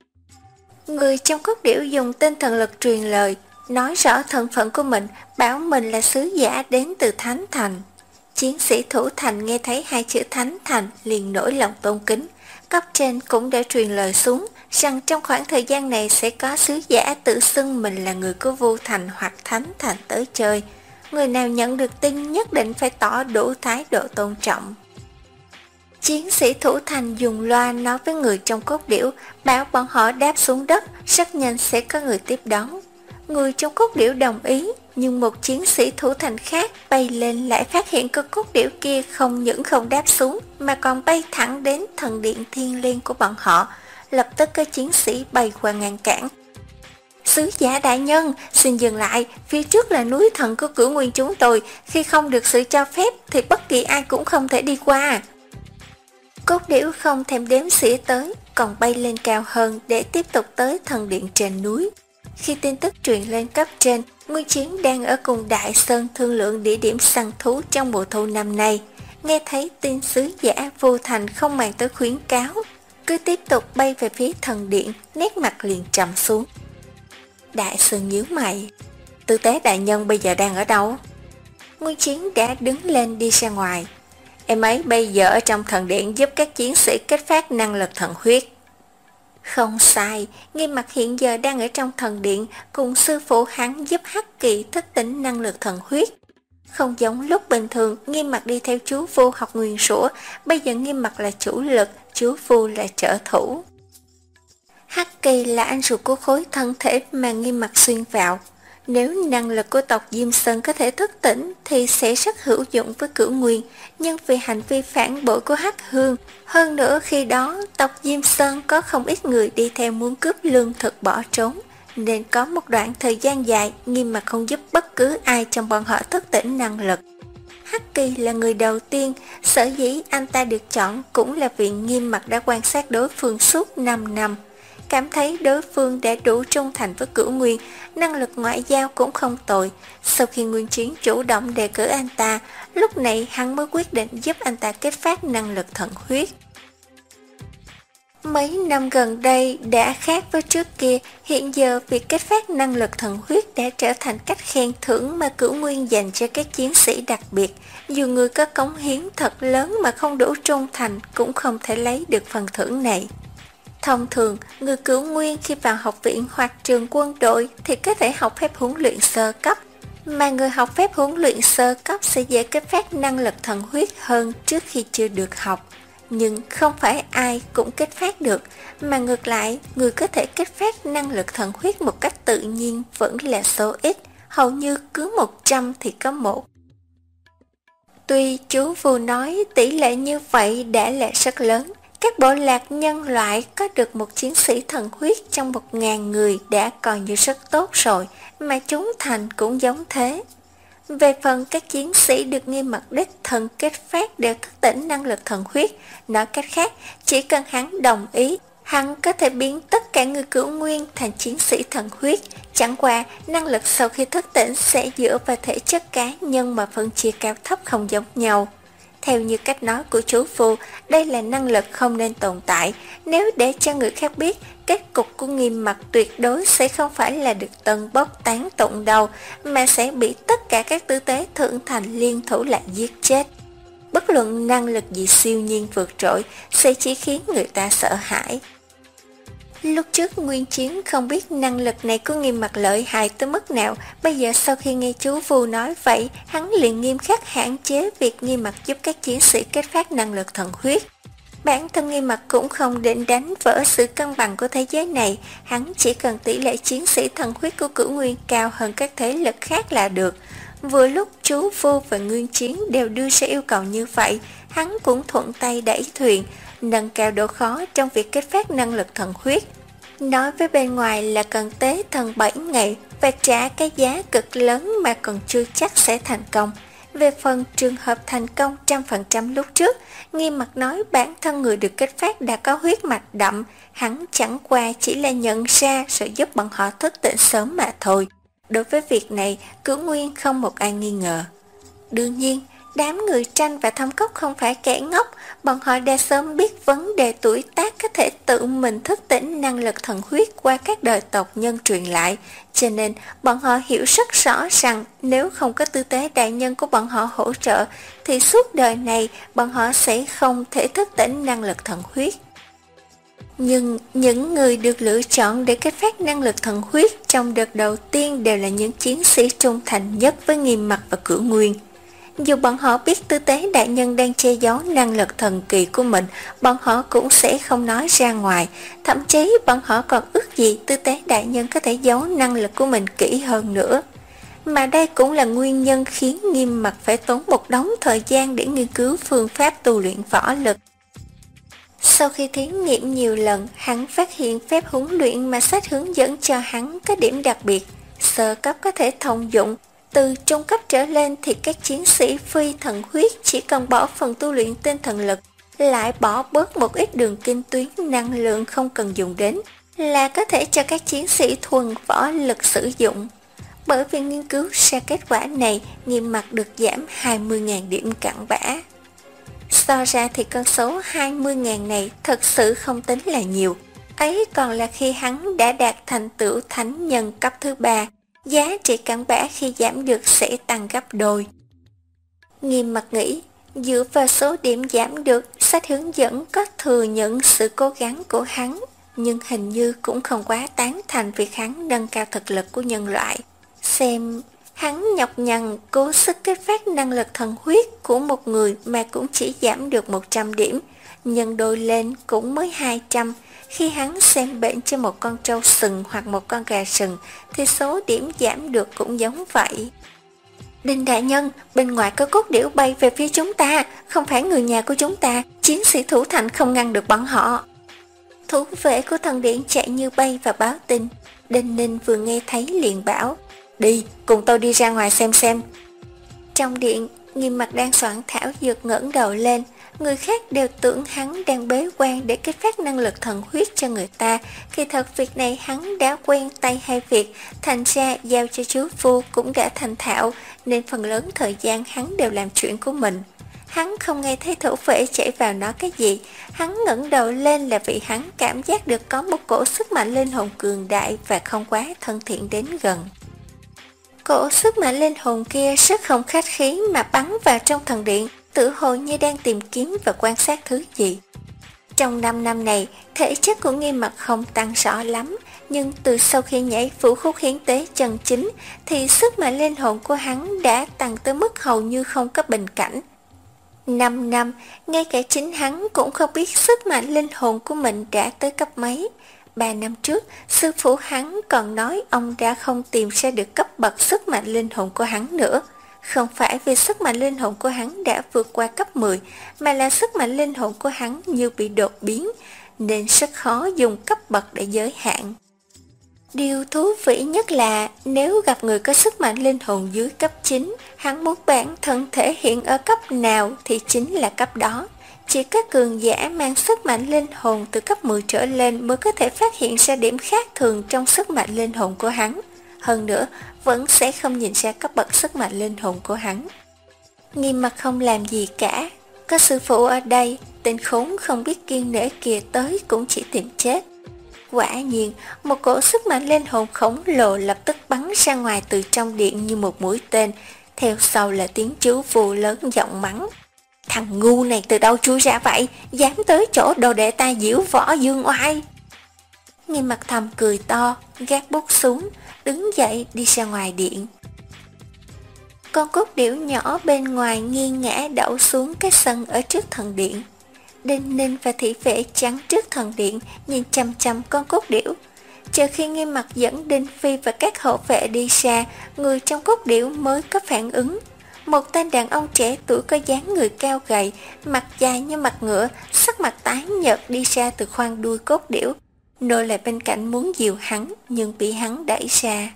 Speaker 1: Người trong cốt điểu dùng tinh thần lực truyền lời, nói rõ thân phận của mình, bảo mình là sứ giả đến từ Thánh Thành. Chiến sĩ thủ thành nghe thấy hai chữ Thánh Thành liền nổi lòng tôn kính. Cấp trên cũng đã truyền lời xuống rằng trong khoảng thời gian này sẽ có sứ giả tự xưng mình là người của Vu Thành hoặc Thánh Thành tới chơi. Người nào nhận được tin nhất định phải tỏ đủ thái độ tôn trọng. Chiến sĩ thủ thành dùng loa nói với người trong cốt điểu, bảo bọn họ đáp xuống đất, rất nhanh sẽ có người tiếp đón. Người trong cốt điểu đồng ý, nhưng một chiến sĩ thủ thành khác bay lên lại phát hiện con cốt điểu kia không những không đáp xuống, mà còn bay thẳng đến thần điện thiên liêng của bọn họ. Lập tức có chiến sĩ bay qua ngăn cản. Sứ giả đại nhân, xin dừng lại, phía trước là núi thần của Cửu Nguyên chúng tôi, khi không được sự cho phép thì bất kỳ ai cũng không thể đi qua. Cốt điểu không thèm đếm xỉa tới, còn bay lên cao hơn để tiếp tục tới thần điện trên núi. Khi tin tức truyền lên cấp trên, Nguyên Chiến đang ở cùng Đại Sơn thương lượng địa điểm săn thú trong mùa thu năm nay. Nghe thấy tin sứ giả Vu Thành không màng tới khuyến cáo, cứ tiếp tục bay về phía thần điện, nét mặt liền trầm xuống. Đại Sơn nhíu mày, tư tế đại nhân bây giờ đang ở đâu? Nguyên Chiến đã đứng lên đi ra ngoài. Em ấy bây giờ ở trong thần điện giúp các chiến sĩ kích phát năng lực thần huyết. Không sai, Nghiêm Mặt hiện giờ đang ở trong thần điện cùng sư phụ hắn giúp Hắc Kỳ thức tỉnh năng lực thần huyết. Không giống lúc bình thường Nghiêm Mặt đi theo chú Vu học nguyền rủa, bây giờ Nghiêm Mặt là chủ lực, chú Vu là trợ thủ. Hắc Kỳ là anh ruột của khối thân thể mà Nghiêm Mặt xuyên vào. Nếu năng lực của tộc Diêm Sơn có thể thức tỉnh thì sẽ rất hữu dụng với Cửu Nguyên, nhưng vì hành vi phản bội của Hắc Hương, hơn nữa khi đó tộc Diêm Sơn có không ít người đi theo muốn cướp lương thực bỏ trốn, nên có một đoạn thời gian dài Nghiêm Mặt không giúp bất cứ ai trong bọn họ thức tỉnh năng lực. Hắc Kỳ là người đầu tiên, sở dĩ anh ta được chọn cũng là vì Nghiêm Mặc đã quan sát đối phương suốt năm năm. Cảm thấy đối phương đã đủ trung thành với Cửu Nguyên, năng lực ngoại giao cũng không tồi. Sau khi Nguyên Chiến chủ động đề cử anh ta, lúc này hắn mới quyết định giúp anh ta kích phát năng lực thần huyết. Mấy năm gần đây đã khác với trước kia, hiện giờ việc kích phát năng lực thần huyết đã trở thành cách khen thưởng mà Cửu Nguyên dành cho các chiến sĩ đặc biệt. Dù người có cống hiến thật lớn mà không đủ trung thành cũng không thể lấy được phần thưởng này. Thông thường, người Cửu Nguyên khi vào học viện hoặc trường quân đội thì có thể học phép huấn luyện sơ cấp, mà người học phép huấn luyện sơ cấp sẽ dễ kích phát năng lực thần huyết hơn trước khi chưa được học. Nhưng không phải ai cũng kích phát được, mà ngược lại, người có thể kích phát năng lực thần huyết một cách tự nhiên vẫn là số ít, hầu như cứ một trăm thì có một. Tuy chú Vu nói tỷ lệ như vậy đã là rất lớn, các bộ lạc nhân loại có được một chiến sĩ thần huyết trong một ngàn người đã coi như rất tốt rồi, mà chúng thành cũng giống thế. Về phần các chiến sĩ được Nghiêm Mặc đích thân kết phát đều thức tỉnh năng lực thần huyết, nói cách khác, chỉ cần hắn đồng ý, hắn có thể biến tất cả người Cửu Nguyên thành chiến sĩ thần huyết. Chẳng qua, năng lực sau khi thức tỉnh sẽ dựa vào thể chất cá nhân mà phân chia cao thấp không giống nhau. Theo như cách nói của chú Vu, đây là năng lực không nên tồn tại. Nếu để cho người khác biết, kết cục của Nghiêm Mặc tuyệt đối sẽ không phải là được tân bốc tán tụng đâu, mà sẽ bị tất cả các tư tế thượng thành liên thủ lại giết chết. Bất luận năng lực gì siêu nhiên vượt trội, sẽ chỉ khiến người ta sợ hãi. Lúc trước Nguyên Chiến không biết năng lực này của Nghiêm Mặc lợi hại tới mức nào, bây giờ sau khi nghe chú Vu nói vậy, hắn liền nghiêm khắc hạn chế việc Nghiêm Mặc giúp các chiến sĩ kết phát năng lực thần huyết. Bản thân Nghiêm Mặc cũng không định đánh vỡ sự cân bằng của thế giới này, hắn chỉ cần tỷ lệ chiến sĩ thần huyết của Cửu Nguyên cao hơn các thế lực khác là được. Vừa lúc chú Vu và Nguyên Chiến đều đưa ra yêu cầu như vậy, hắn cũng thuận tay đẩy thuyền, nâng cao độ khó trong việc kết phát năng lực thần huyết. Nói với bên ngoài là cần tế thần bảy ngày và trả cái giá cực lớn mà còn chưa chắc sẽ thành công. Về phần trường hợp thành công trăm phần trăm lúc trước, Nghiêm Mặc nói bản thân người được kết phát đã có huyết mạch đậm, hắn chẳng qua chỉ là nhận ra rồi giúp bọn họ thức tỉnh sớm mà thôi. Đối với việc này, Cửu Nguyên không một ai nghi ngờ. Đương nhiên, đám người Tranh và Thâm Cốc không phải kẻ ngốc, bọn họ đã sớm biết vấn đề tuổi tác có thể tự mình thức tỉnh năng lực thần huyết qua các đời tộc nhân truyền lại, cho nên bọn họ hiểu rất rõ rằng nếu không có tư tế đại nhân của bọn họ hỗ trợ, thì suốt đời này bọn họ sẽ không thể thức tỉnh năng lực thần huyết. Nhưng những người được lựa chọn để kết phát năng lực thần huyết trong đợt đầu tiên đều là những chiến sĩ trung thành nhất với Nghiêm Mặc và Cửu Nguyên. Dù bọn họ biết tư tế đại nhân đang che giấu năng lực thần kỳ của mình, bọn họ cũng sẽ không nói ra ngoài. Thậm chí bọn họ còn ước gì tư tế đại nhân có thể giấu năng lực của mình kỹ hơn nữa. Mà đây cũng là nguyên nhân khiến Nghiêm Mặc phải tốn một đống thời gian để nghiên cứu phương pháp tu luyện võ lực. Sau khi thí nghiệm nhiều lần, hắn phát hiện phép huấn luyện mà sách hướng dẫn cho hắn có điểm đặc biệt. Sơ cấp có thể thông dụng, từ trung cấp trở lên thì các chiến sĩ phi thần huyết chỉ cần bỏ phần tu luyện tinh thần lực, lại bỏ bớt một ít đường kinh tuyến năng lượng không cần dùng đến, là có thể cho các chiến sĩ thuần võ lực sử dụng. Bởi vì nghiên cứu ra kết quả này, Nghiêm Mặc được giảm hai mươi nghìn điểm cặn bã. So ra thì con số hai mươi nghìn này thật sự không tính là nhiều. Ấy còn là khi hắn đã đạt thành tựu thánh nhân cấp thứ ba, giá trị cặn bã khi giảm được sẽ tăng gấp đôi. Nghiêm Mặc nghĩ, dựa vào số điểm giảm được, sách hướng dẫn có thừa nhận sự cố gắng của hắn, nhưng hình như cũng không quá tán thành việc hắn nâng cao thực lực của nhân loại. Xem hắn nhọc nhằn cố sức kết phát năng lực thần huyết của một người mà cũng chỉ giảm được một trăm điểm, nhân đôi lên cũng mới hai trăm. Khi hắn xem bệnh cho một con trâu sừng hoặc một con gà sừng thì số điểm giảm được cũng giống vậy. Đinh đại nhân, bên ngoài có cốt điểu bay về phía chúng ta, không phải người nhà của chúng ta, chiến sĩ thủ thành không ngăn được bọn họ. Thủ vệ của thần điện chạy như bay và báo tin. Đinh Ninh vừa nghe thấy liền bảo, đi, cùng tôi đi ra ngoài xem xem. Trong điện, Nghiêm Mặt đang soạn thảo dược ngẩng đầu lên, người khác đều tưởng hắn đang bế quan để kích phát năng lực thần huyết cho người ta, khi thật việc này hắn đã quen tay hay việc, thành ra giao cho chú Phu cũng đã thành thạo, nên phần lớn thời gian hắn đều làm chuyện của mình. Hắn không nghe thấy thổ phỉ chảy vào nói cái gì, hắn ngẩng đầu lên là vì hắn cảm giác được có một cổ sức mạnh linh hồn cường đại và không quá thân thiện đến gần. Cổ sức mạnh linh hồn kia rất không khách khí mà bắn vào trong thần điện, tự hồ như đang tìm kiếm và quan sát thứ gì. Trong năm năm này, thể chất của Nghiêm Mặt không tăng rõ lắm, nhưng từ sau khi nhảy Vũ Khúc Hiến Tế chân chính thì sức mạnh linh hồn của hắn đã tăng tới mức hầu như không có bình cảnh. Năm năm, ngay cả chính hắn cũng không biết sức mạnh linh hồn của mình đã tới cấp mấy. Ba năm trước, sư phụ hắn còn nói ông đã không tìm ra được cấp bậc sức mạnh linh hồn của hắn nữa. Không phải vì sức mạnh linh hồn của hắn đã vượt qua cấp mười, mà là sức mạnh linh hồn của hắn như bị đột biến, nên rất khó dùng cấp bậc để giới hạn. Điều thú vị nhất là nếu gặp người có sức mạnh linh hồn dưới cấp chín, hắn muốn bản thân thể hiện ở cấp nào thì chính là cấp đó. Chỉ có cường giả mang sức mạnh linh hồn từ cấp mười trở lên mới có thể phát hiện ra điểm khác thường trong sức mạnh linh hồn của hắn. Hơn nữa, vẫn sẽ không nhìn ra cấp bậc sức mạnh linh hồn của hắn. Nghiêm Mặt không làm gì cả. Có sư phụ ở đây, tên khốn không biết kiêng nể kia tới cũng chỉ tìm chết. Quả nhiên, một cổ sức mạnh linh hồn khổng lồ lập tức bắn ra ngoài từ trong điện như một mũi tên. Theo sau là tiếng chú Phù lớn giọng mắng. Thằng ngu này từ đâu chui ra vậy, dám tới chỗ đồ đệ ta diễu võ dương oai. Nghiêm Mặt thầm cười to, gác bút xuống, đứng dậy đi ra ngoài điện. Con cốt điểu nhỏ bên ngoài nghiêng ngã đậu xuống cái sân ở trước thần điện. Đinh Ninh và thị vệ chắn trước thần điện nhìn chăm chăm con cốt điểu. Chờ khi Nghiêm Mặt dẫn Đinh Phi và các hộ vệ đi xa, người trong cốt điểu mới có phản ứng. Một tên đàn ông trẻ tuổi có dáng người cao gầy, mặt dài như mặt ngựa, sắc mặt tái nhợt đi ra từ khoang đuôi cốt điểu. Nô lại bên cạnh muốn dìu hắn, nhưng bị hắn đẩy ra.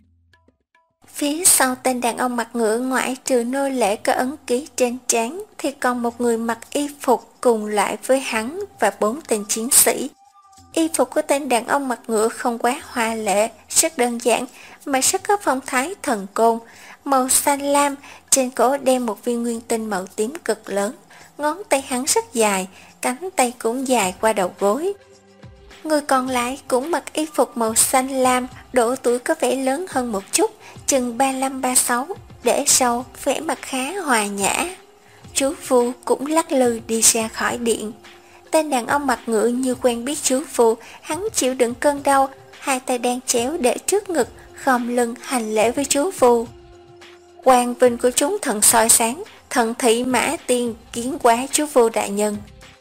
Speaker 1: Phía sau tên đàn ông mặt ngựa ngoại trừ nô lệ có ấn ký trên trán, thì còn một người mặc y phục cùng lại với hắn và bốn tên chiến sĩ. Y phục của tên đàn ông mặt ngựa không quá hoa lệ, rất đơn giản, mà rất có phong thái thần côn, màu xanh lam, trên cổ đeo một viên nguyên tinh màu tím cực lớn, ngón tay hắn rất dài, cánh tay cũng dài qua đầu gối. Người còn lại cũng mặc y phục màu xanh lam, độ tuổi có vẻ lớn hơn một chút, chừng ba lăm ba sáu, để sâu, vẻ mặt khá hòa nhã. Chú Phu cũng lắc lư đi ra khỏi điện. Tên đàn ông mặt ngựa như quen biết chú Phu, hắn chịu đựng cơn đau, hai tay đang chéo để trước ngực, khom lưng hành lễ với chú Phu. Quang vinh của chúng thần soi sáng, thần thị Mã Tiên kiến quá chú Phu đại nhân.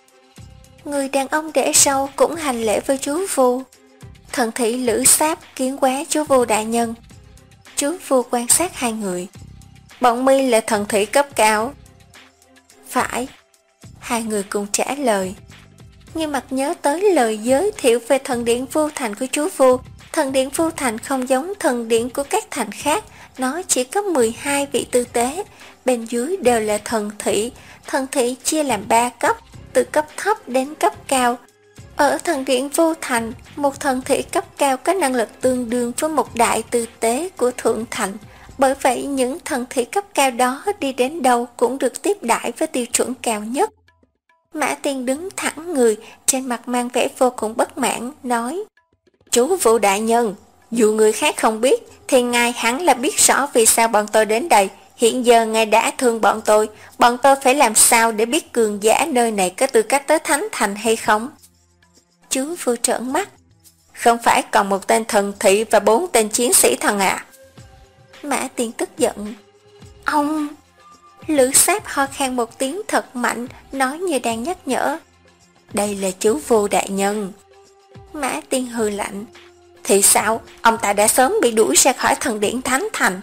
Speaker 1: Người đàn ông để sâu cũng hành lễ với chú Phu. Thần thị Lữ Sáp kiến quá chú Phu đại nhân. Chú Phu quan sát hai người. Bọn mi là thần thị cấp cao. Phải. Hai người cùng trả lời. Nghiêm Mặt nhớ tới lời giới thiệu về thần điện Vu Thành của chú Phu. Thần điện Vu Thành không giống thần điện của các thành khác, nó chỉ có mười hai vị tư tế, bên dưới đều là thần thị. Thần thị chia làm ba cấp, từ cấp thấp đến cấp cao. Ở thần điện Vu Thành, một thần thị cấp cao có năng lực tương đương với một đại tư tế của thượng thành. Bởi vậy những thần thị cấp cao đó đi đến đâu cũng được tiếp đãi với tiêu chuẩn cao nhất. Mã Tiên đứng thẳng người, trên mặt mang vẻ vô cùng bất mãn, nói: Chú Vu đại nhân, dù người khác không biết, thì ngài hẳn là biết rõ vì sao bọn tôi đến đây. Hiện giờ ngài đã thương bọn tôi, bọn tôi phải làm sao để biết cường giả nơi này có tư cách tới thánh thành hay không? Chú Vu trợn mắt: Không phải còn một tên thần thị và bốn tên chiến sĩ thần à? Mã Tiên tức giận: Ông... Lữ Sáp ho khan một tiếng thật mạnh, nói như đang nhắc nhở: Đây là chú Vu đại nhân. Mã Tiên hừ lạnh: Thì sao, ông ta đã sớm bị đuổi ra khỏi thần điện thánh thành.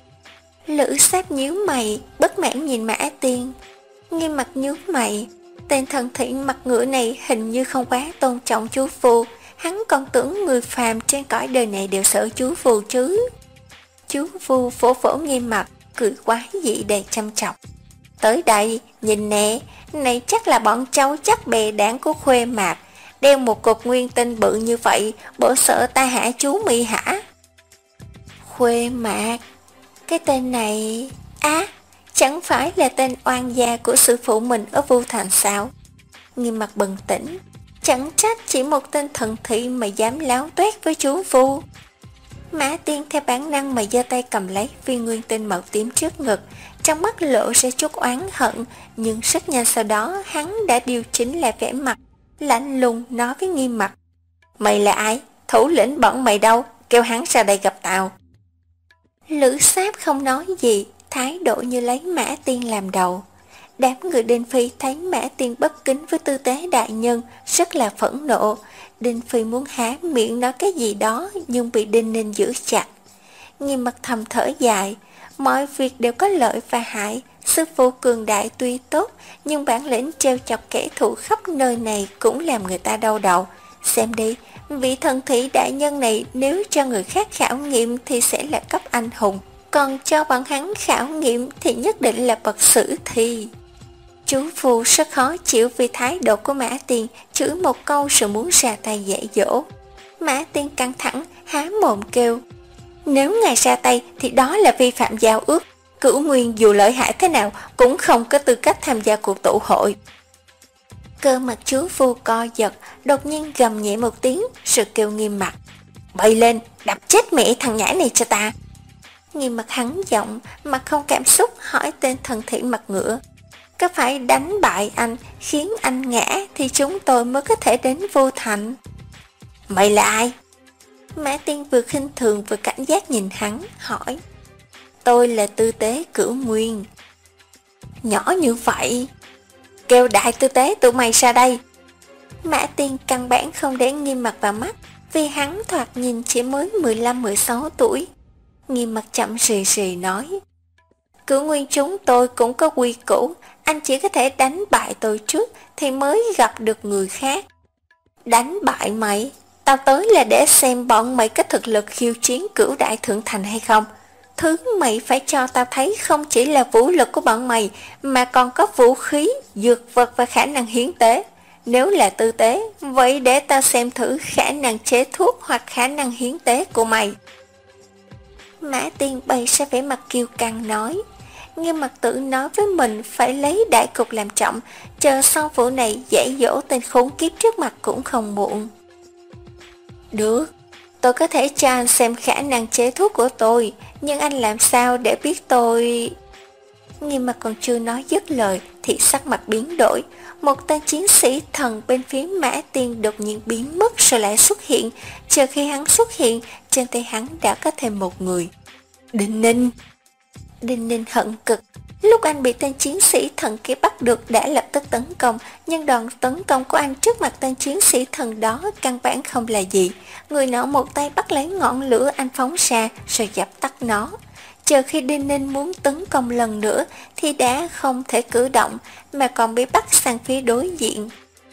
Speaker 1: Lữ Sáp nhíu mày, bất mãn nhìn Mã Tiên. Nghiêm Mặt nhíu mày, tên thần thị mặt ngựa này hình như không quá tôn trọng chú Phu, hắn còn tưởng người phàm trên cõi đời này đều sợ chú Phu chứ. Chú Phu phổ phổ Nghiêm Mặt, cười quái dị đầy chăm chọc: Tới đây, nhìn nè, này chắc là bọn cháu chắc bè đảng của Khuê Mạc, đeo một cục nguyên tinh bự như vậy, bộ sợ ta hả chú mị hả? Khuê Mạc, cái tên này... Á, chẳng phải là tên oan gia của sư phụ mình ở Vu Thành sao? Nghiêm Mặt bừng tỉnh, chẳng trách chỉ một tên thần thị mà dám láo toét với chú Vu. Mã Tiên theo bản năng mà giơ tay cầm lấy viên nguyên tinh màu tím trước ngực, trong mắt lộ ra chút oán hận, nhưng rất nhanh sau đó hắn đã điều chỉnh lại vẻ mặt, lạnh lùng nói với Nghiêm Mặt: Mày là ai? Thủ lĩnh bọn mày đâu? Kêu hắn ra đây gặp tao. Lữ Sáp không nói gì, thái độ như lấy Mã Tiên làm đầu. Đám người Đinh Phi thấy Mã Tiên bất kính với tư tế đại nhân, rất là phẫn nộ. Đinh Phi muốn há miệng nói cái gì đó, nhưng bị Đinh Ninh giữ chặt. Nghiêm Mặt thầm thở dài, mọi việc đều có lợi và hại. Sư phụ cường đại tuy tốt, nhưng bản lĩnh trêu chọc kẻ thù khắp nơi này cũng làm người ta đau đầu. Xem đi, vị thần thị đại nhân này nếu cho người khác khảo nghiệm thì sẽ là cấp anh hùng, còn cho bọn hắn khảo nghiệm thì nhất định là bậc sử thi. Chú Vu rất khó chịu vì thái độ của Mã Tiên, chửi một câu rồi muốn ra tay dạy dỗ. Mã Tiên căng thẳng, há mồm kêu: Nếu ngài ra tay thì đó là vi phạm giao ước. Cửu Nguyên dù lợi hại thế nào cũng không có tư cách tham gia cuộc tụ hội. Cơ mặt chú Vu co giật, đột nhiên gầm nhẹ một tiếng rồi kêu Nghiêm Mặt: Bay lên, đập chết mẹ thằng nhãi này cho ta. Nghiêm Mặt hắn giọng, mặt không cảm xúc hỏi tên thần thị mặt ngựa: Có phải đánh bại anh, khiến anh ngã thì chúng tôi mới có thể đến Vu Thành? Mày là ai? Mã Tiên vừa khinh thường vừa cảnh giác nhìn hắn, hỏi: Tôi là tư tế Cửu Nguyên. Nhỏ như vậy, kêu đại tư tế tụi mày ra đây. Mã Tiên căn bản không để Nghiêm Mặt vào mắt, vì hắn thoạt nhìn chỉ mới mười lăm mười sáu tuổi. Nghiêm Mặt chậm rì rì nói: Cửu Nguyên chúng tôi cũng có quy củ, anh chỉ có thể đánh bại tôi trước thì mới gặp được người khác. Đánh bại mày? Tao tới là để xem bọn mày có thực lực khiêu chiến Cửu Đại Thượng Thành hay không. Thứ mày phải cho tao thấy không chỉ là vũ lực của bọn mày, mà còn có vũ khí, dược vật và khả năng hiến tế. Nếu là tư tế, vậy để tao xem thử khả năng chế thuốc hoặc khả năng hiến tế của mày. Mã Tiên bày ra vẻ mặt kiêu căng nói: Nghiêm Mặt tự nói với mình phải lấy đại cục làm trọng, chờ sau vụ này dạy dỗ tên khốn kiếp trước mặt cũng không muộn. Được, tôi có thể cho anh xem khả năng chế thuốc của tôi, nhưng anh làm sao để biết tôi... Nghiêm Mặt còn chưa nói dứt lời thì sắc mặt biến đổi. Một tên chiến sĩ thần bên phía Mã Tiên đột nhiên biến mất rồi lại xuất hiện. Chờ khi hắn xuất hiện, trên tay hắn đã có thêm một người. Đinh Ninh. Đinh Ninh hận cực. Lúc anh bị tên chiến sĩ thần kia bắt được đã lập tức tấn công, nhưng đòn tấn công của anh trước mặt tên chiến sĩ thần đó căn bản không là gì. Người nọ một tay bắt lấy ngọn lửa anh phóng ra rồi dập tắt nó. Chờ khi Đinh Ninh muốn tấn công lần nữa thì đã không thể cử động, mà còn bị bắt sang phía đối diện.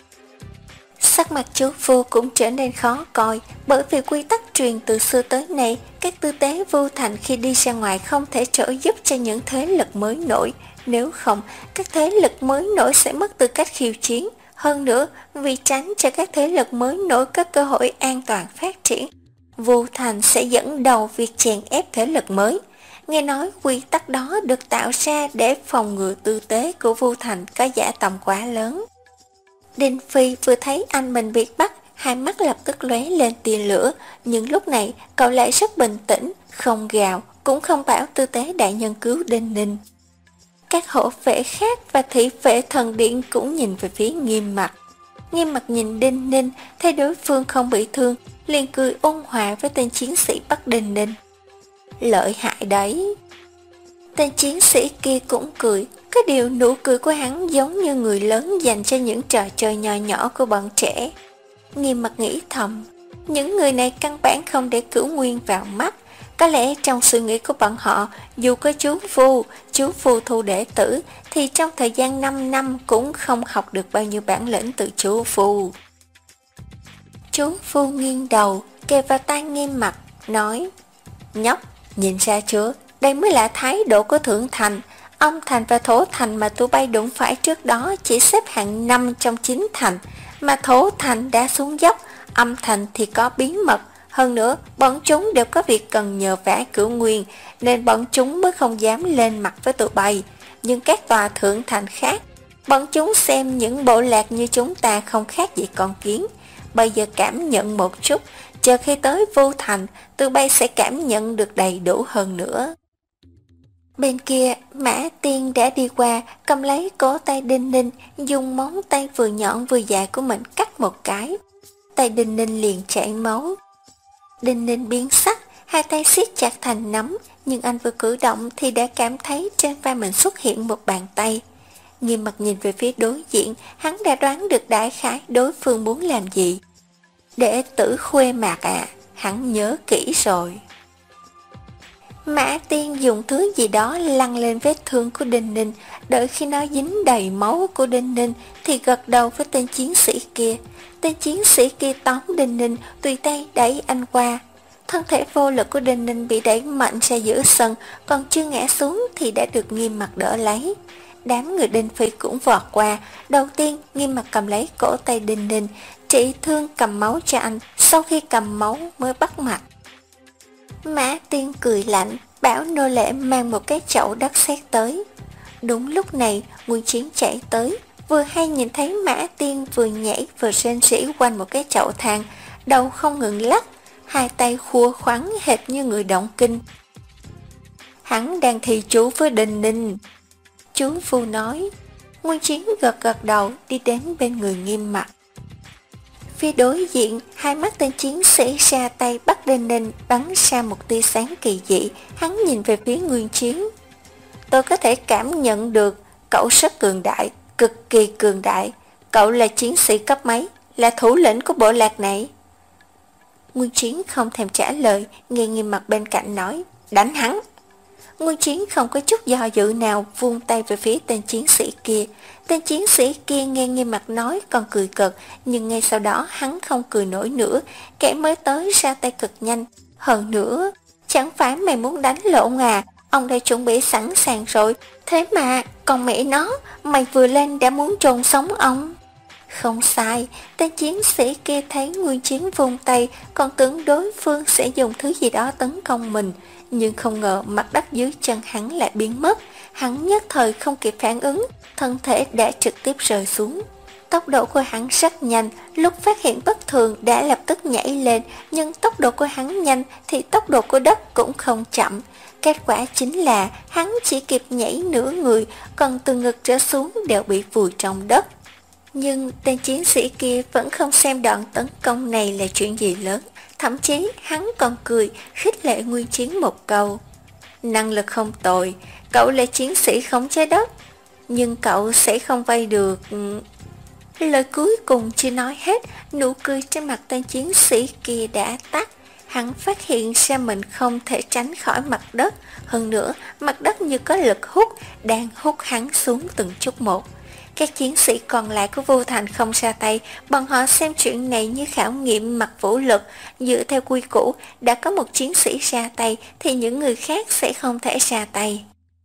Speaker 1: Sắc mặt chú Vu cũng trở nên khó coi, bởi vì quy tắc truyền từ xưa tới nay, các tư tế Vu Thành khi đi ra ngoài không thể trợ giúp cho những thế lực mới nổi. Nếu không, các thế lực mới nổi sẽ mất tư cách khiêu chiến. Hơn nữa, vì tránh cho các thế lực mới nổi có cơ hội an toàn phát triển, Vu Thành sẽ dẫn đầu việc chèn ép thế lực mới. Nghe nói quy tắc đó được tạo ra để phòng ngừa tư tế của Vu Thành có dã tầm quá lớn. Đinh Phi vừa thấy anh mình bị bắt, hai mắt lập tức lóe lên tia lửa, nhưng lúc này cậu lại rất bình tĩnh, không gào, cũng không bảo tư tế đại nhân cứu Đinh Ninh. Các hộ vệ khác và thị vệ thần điện cũng nhìn về phía Nghiêm Mặt. Nghiêm Mặt nhìn Đinh Ninh, thấy đối phương không bị thương, liền cười ôn hòa với tên chiến sĩ bắt Đinh Ninh. Lợi hại đấy. Tên chiến sĩ kia cũng cười, có điều nụ cười của hắn giống như người lớn dành cho những trò chơi nhỏ nhỏ của bọn trẻ. Nghiêm Mặt nghĩ thầm, những người này căn bản không để Cửu Nguyên vào mắt. Có lẽ trong suy nghĩ của bọn họ, dù có chú Vu, chú Vu thu đệ tử, thì trong thời gian năm năm cũng không học được bao nhiêu bản lĩnh từ chú Vu. Chú Vu nghiêng đầu, kề vào tai Nghiêm Mặt, nói: Nhóc, nhìn ra chưa? Đây mới là thái độ của Thượng Thành. Âm thành và thổ thành mà tụi bay đụng phải trước đó chỉ xếp hạng năm trong chín thành, mà thổ thành đã xuống dốc, âm thành thì có bí mật. Hơn nữa, bọn chúng đều có việc cần nhờ vả Cửu Nguyên, nên bọn chúng mới không dám lên mặt với tụi bay. Nhưng các tòa thượng thành khác, bọn chúng xem những bộ lạc như chúng ta không khác gì con kiến. Bây giờ cảm nhận một chút, chờ khi tới Vu Thành, tụi bay sẽ cảm nhận được đầy đủ hơn nữa. Bên kia, Mã Tiên đã đi qua, cầm lấy cổ tay Đinh Ninh, dùng móng tay vừa nhọn vừa dài của mình cắt một cái. Tay Đinh Ninh liền chảy máu. Đinh Ninh biến sắc, hai tay siết chặt thành nắm, nhưng anh vừa cử động thì đã cảm thấy trên vai mình xuất hiện một bàn tay. Nghiêm mặt nhìn về phía đối diện, hắn đã đoán được đại khái đối phương muốn làm gì. Đệ tử Khuê Mạc à, hắn nhớ kỹ rồi. Mã Tiên dùng thứ gì đó lăn lên vết thương của Đinh Ninh, đợi khi nó dính đầy máu của Đinh Ninh thì gật đầu với tên chiến sĩ kia. Tên chiến sĩ kia tóm Đinh Ninh, tùy tay đẩy anh qua. Thân thể vô lực của Đinh Ninh bị đẩy mạnh ra giữa sân, còn chưa ngã xuống thì đã được Nghiêm Mặt đỡ lấy. Đám người Đinh Phi cũng vọt qua. Đầu tiên Nghiêm Mặt cầm lấy cổ tay Đinh Ninh, trị thương cầm máu cho anh, sau khi cầm máu mới bắt mạch. Mã Tiên cười lạnh, bảo nô lệ mang một cái chậu đất sét tới. Đúng lúc này Nguyên Chiến chạy tới, vừa hay nhìn thấy Mã Tiên vừa nhảy vừa rên rỉ quanh một cái chậu than, đầu không ngừng lắc, hai tay khua khoắn hệt như người động kinh. Hắn đang thi chú với Đinh Ninh. Chú Phu nói. Nguyên Chiến gật gật đầu đi đến bên người Nghiêm Mặt. Phía đối diện, hai mắt tên chiến sĩ ra tay bắt Đinh Ninh bắn ra một tia sáng kỳ dị. Hắn nhìn về phía Nguyên Chiến. Tôi có thể cảm nhận được cậu rất cường đại, cực kỳ cường đại. Cậu là chiến sĩ cấp mấy, là thủ lĩnh của bộ lạc này? Nguyên Chiến không thèm trả lời, nghe Nghiêm Mặt bên cạnh nói, đánh hắn. Nguyên Chiến không có chút do dự nào vung tay về phía tên chiến sĩ kia. Tên chiến sĩ kia nghe Nghiêm Mặt nói còn cười cợt, nhưng ngay sau đó hắn không cười nổi nữa, kẻ mới tới ra tay cực nhanh. Hơn nữa, chẳng phải mày muốn đánh lộn à, ông đã chuẩn bị sẵn sàng rồi, thế mà còn mẹ nó, mày vừa lên đã muốn chôn sống ông. Không sai, tên chiến sĩ kia thấy Nguyên Chiến vung tay, còn tưởng đối phương sẽ dùng thứ gì đó tấn công mình, nhưng không ngờ mặt đất dưới chân hắn lại biến mất. Hắn nhất thời không kịp phản ứng, thân thể đã trực tiếp rơi xuống. Tốc độ của hắn rất nhanh, lúc phát hiện bất thường đã lập tức nhảy lên, nhưng tốc độ của hắn nhanh thì tốc độ của đất cũng không chậm. Kết quả chính là hắn chỉ kịp nhảy nửa người, còn từ ngực trở xuống đều bị vùi trong đất. Nhưng tên chiến sĩ kia vẫn không xem đoạn tấn công này là chuyện gì lớn, thậm chí hắn còn cười khích lệ Nguyên Chiến một câu. Năng lực không tồi, cậu là chiến sĩ khống chế đất, nhưng cậu sẽ không vay được. Lời cuối cùng chưa nói hết, nụ cười trên mặt tên chiến sĩ kia đã tắt. Hắn phát hiện ra mình không thể tránh khỏi mặt đất, hơn nữa mặt đất như có lực hút, đang hút hắn xuống từng chút một. Các chiến sĩ còn lại của Vu Thành không ra tay, bọn họ xem chuyện này như khảo nghiệm mặt vũ lực. Dựa theo quy củ, đã có một chiến sĩ ra tay thì những người khác sẽ không thể ra tay.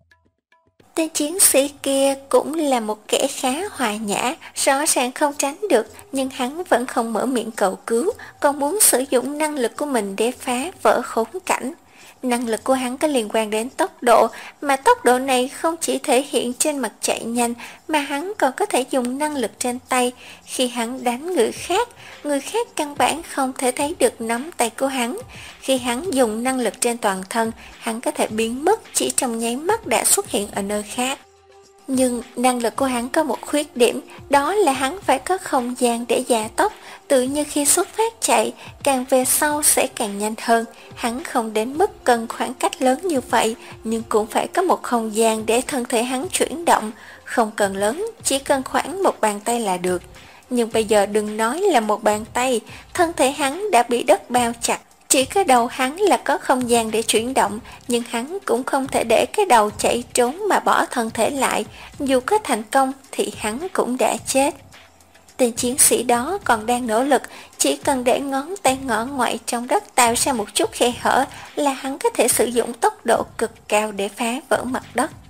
Speaker 1: Tên chiến sĩ kia cũng là một kẻ khá hòa nhã, rõ ràng không tránh được, nhưng hắn vẫn không mở miệng cầu cứu, còn muốn sử dụng năng lực của mình để phá vỡ khốn cảnh. Năng lực của hắn có liên quan đến tốc độ, mà tốc độ này không chỉ thể hiện trên mặt chạy nhanh, mà hắn còn có thể dùng năng lực trên tay. Khi hắn đánh người khác, người khác căn bản không thể thấy được nắm tay của hắn. Khi hắn dùng năng lực trên toàn thân, hắn có thể biến mất chỉ trong nháy mắt đã xuất hiện ở nơi khác. Nhưng năng lực của hắn có một khuyết điểm, đó là hắn phải có không gian để gia tốc, tự như khi xuất phát chạy, càng về sau sẽ càng nhanh hơn. Hắn không đến mức cần khoảng cách lớn như vậy, nhưng cũng phải có một không gian để thân thể hắn chuyển động, không cần lớn, chỉ cần khoảng một bàn tay là được. Nhưng bây giờ đừng nói là một bàn tay, thân thể hắn đã bị đất bao chặt. Chỉ cái đầu hắn là có không gian để chuyển động, nhưng hắn cũng không thể để cái đầu chạy trốn mà bỏ thân thể lại. Dù có thành công thì hắn cũng đã chết. Tên chiến sĩ đó còn đang nỗ lực, chỉ cần để ngón tay ngõ ngoại trong đất tạo ra một chút khe hở là hắn có thể sử dụng tốc độ cực cao để phá vỡ mặt đất.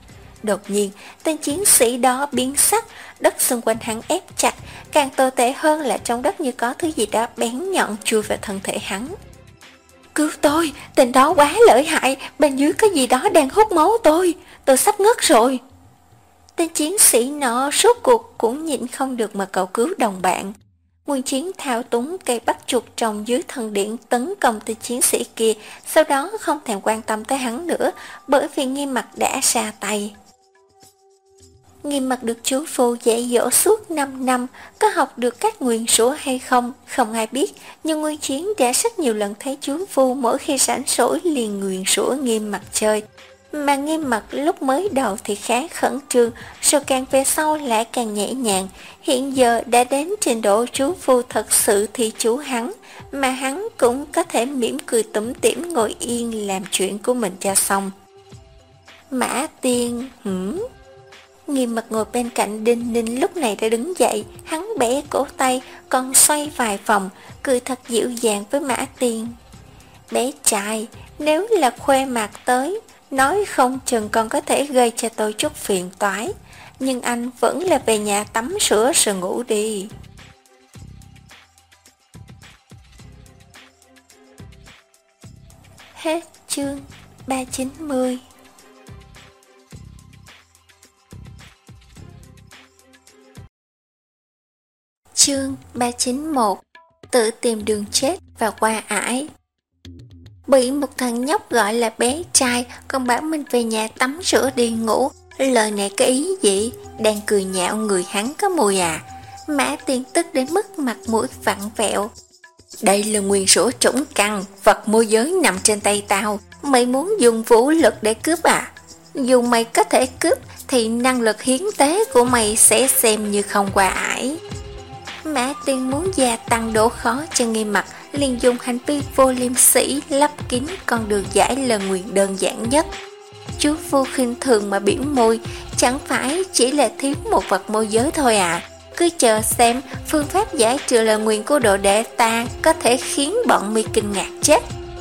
Speaker 1: Đột nhiên, tên chiến sĩ đó biến sắc, đất xung quanh hắn ép chặt, càng tồi tệ hơn là trong đất như có thứ gì đó bén nhọn chui vào thân thể hắn. Cứu tôi, tên đó quá lợi hại, bên dưới có gì đó đang hút máu tôi, tôi sắp ngất rồi. Tên chiến sĩ nọ rốt cuộc cũng nhịn không được mà cầu cứu đồng bạn. Nguyên Chiến thao túng cây bắt chuột trồng dưới thần điện tấn công tên chiến sĩ kia, sau đó không thèm quan tâm tới hắn nữa, bởi vì Nghiêm Mặc đã ra tay. Nghiêm Mặc được chú Phu dạy dỗ suốt năm năm, có học được các nguyền rủa hay không, không ai biết, nhưng Nguyên Chiến đã rất nhiều lần thấy chú Phu mỗi khi rảnh rỗi liền nguyền rủa Nghiêm Mặc chơi. Mà Nghiêm Mặc lúc mới đầu thì khá khẩn trương, rồi càng về sau lại càng nhẹ nhàng, hiện giờ đã đến trình độ chú Phu thật sự thì chú hắn, mà hắn cũng có thể mỉm cười tủm tỉm ngồi yên làm chuyện của mình cho xong. Mã Tiên, hửm? Nghiêm Mặc ngồi bên cạnh Đinh Ninh lúc này đã đứng dậy, hắn bẻ cổ tay, còn xoay vài vòng, cười thật dịu dàng với Mã Tiên. Bé trai, nếu là Khuê Mạc tới, nói không chừng còn có thể gây cho tôi chút phiền toái, nhưng anh vẫn là về nhà tắm rửa rồi ngủ đi. Hết chương ba trăm chín mươi. Chương ba trăm chín mươi mốt. Tự tìm đường chết và qua ải. Bị một thằng nhóc gọi là bé trai, còn bảo mình về nhà tắm rửa đi ngủ. Lời này có ý gì? Đang cười nhạo người hắn có mùi à? Mã Tiên tức đến mức mặt mũi vặn vẹo. Đây là nguyền rủa trũng căng, vật môi giới nằm trên tay tao. Mày muốn dùng vũ lực để cướp à? Dù mày có thể cướp thì năng lực hiến tế của mày sẽ xem như không qua ải. Mã Tiên muốn gia tăng độ khó cho Nghiêm Mặc, liền dùng hành vi vô liêm sỉ lấp kín con đường giải lời nguyền đơn giản nhất. Chú Phu khinh thường mà biểu môi, chẳng phải chỉ là thiếu một vật môi giới thôi à? Cứ chờ xem phương pháp giải trừ lời nguyền của độ đệ ta có thể khiến bọn mi kinh ngạc chết.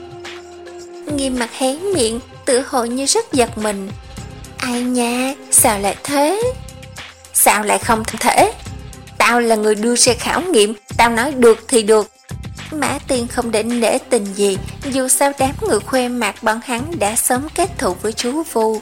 Speaker 1: Nghiêm Mặc hé miệng, tự hồ như rất giật mình. Ai nha, sao lại thế? Sao lại không thể? Tao là người đưa ra khảo nghiệm, tao nói được thì được. Mã Tiên không định nể tình gì, dù sao đám người Khuê Mạc bọn hắn đã sớm kết thù với chú Phu.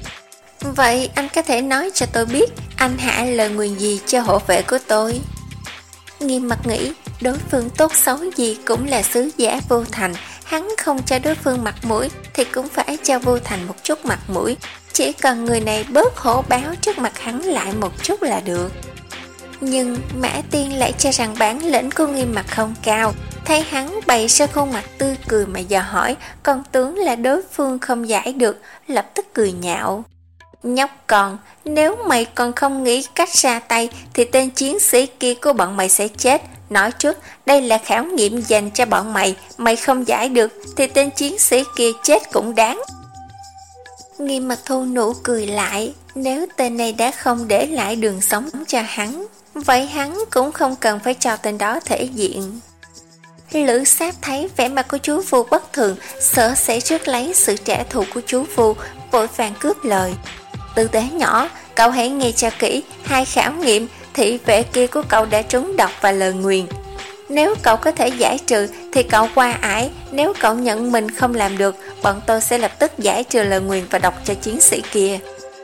Speaker 1: Vậy anh có thể nói cho tôi biết anh hạ lời nguyền gì cho hộ vệ của tôi? Nghiêm Mặc nghĩ đối phương tốt xấu gì cũng là sứ giả Vô Thành, hắn không cho đối phương mặt mũi thì cũng phải cho Vô Thành một chút mặt mũi, chỉ cần người này bớt hổ báo trước mặt hắn lại một chút là được. Nhưng Mã Tiên lại cho rằng bản lĩnh của Nghiêm Mặc không cao, thấy hắn bày ra khuôn mặt tươi cười mà dò hỏi, còn tưởng là đối phương không giải được, lập tức cười nhạo. Nhóc con, nếu mày còn không nghĩ cách ra tay thì tên chiến sĩ kia của bọn mày sẽ chết. Nói trước, đây là khảo nghiệm dành cho bọn mày, mày không giải được thì tên chiến sĩ kia chết cũng đáng. Nghiêm Mặc thu nụ cười lại, nếu tên này đã không để lại đường sống cho hắn, vậy hắn cũng không cần phải cho tên đó thể diện. Lữ Sát thấy vẻ mặt của chú Phu bất thường, sợ sẽ rước lấy sự trả thù của chú Phu, vội vàng cướp lời. Tư tế nhỏ, cậu hãy nghe cho kỹ, hai khảo nghiệm thị vệ kia của cậu đã trúng độc và lời nguyền. Nếu cậu có thể giải trừ thì cậu qua ải, nếu cậu nhận mình không làm được, bọn tôi sẽ lập tức giải trừ lời nguyền và độc cho chiến sĩ kia.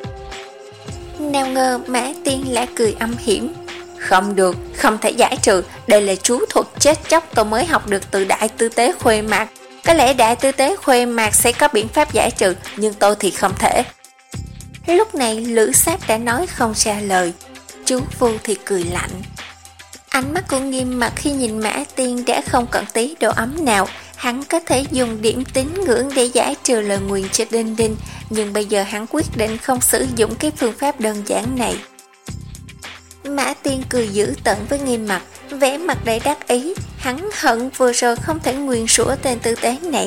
Speaker 1: Nào ngờ Mã Tiên lại cười âm hiểm. Không được, không thể giải trừ, đây là chú thuật chết chóc tôi mới học được từ Đại Tư Tế Khuê Mạc. Có lẽ Đại Tư Tế Khuê Mạc sẽ có biện pháp giải trừ, nhưng tôi thì không thể. Lúc này Lữ Sát đã nói không ra lời, chú Phu thì cười lạnh. Ánh mắt của Nghiêm Mặc khi nhìn Mã Tiên đã không còn tí độ ấm nào. Hắn có thể dùng điểm tín ngưỡng để giải trừ lời nguyền cho Đinh Đinh, nhưng bây giờ hắn quyết định không sử dụng cái phương pháp đơn giản này. Mã Tiên cười dữ tợn với Nghiêm Mặc, vẻ mặt đầy đắc ý. Hắn hận vừa rồi không thể nguyền rủa tên tư tế này.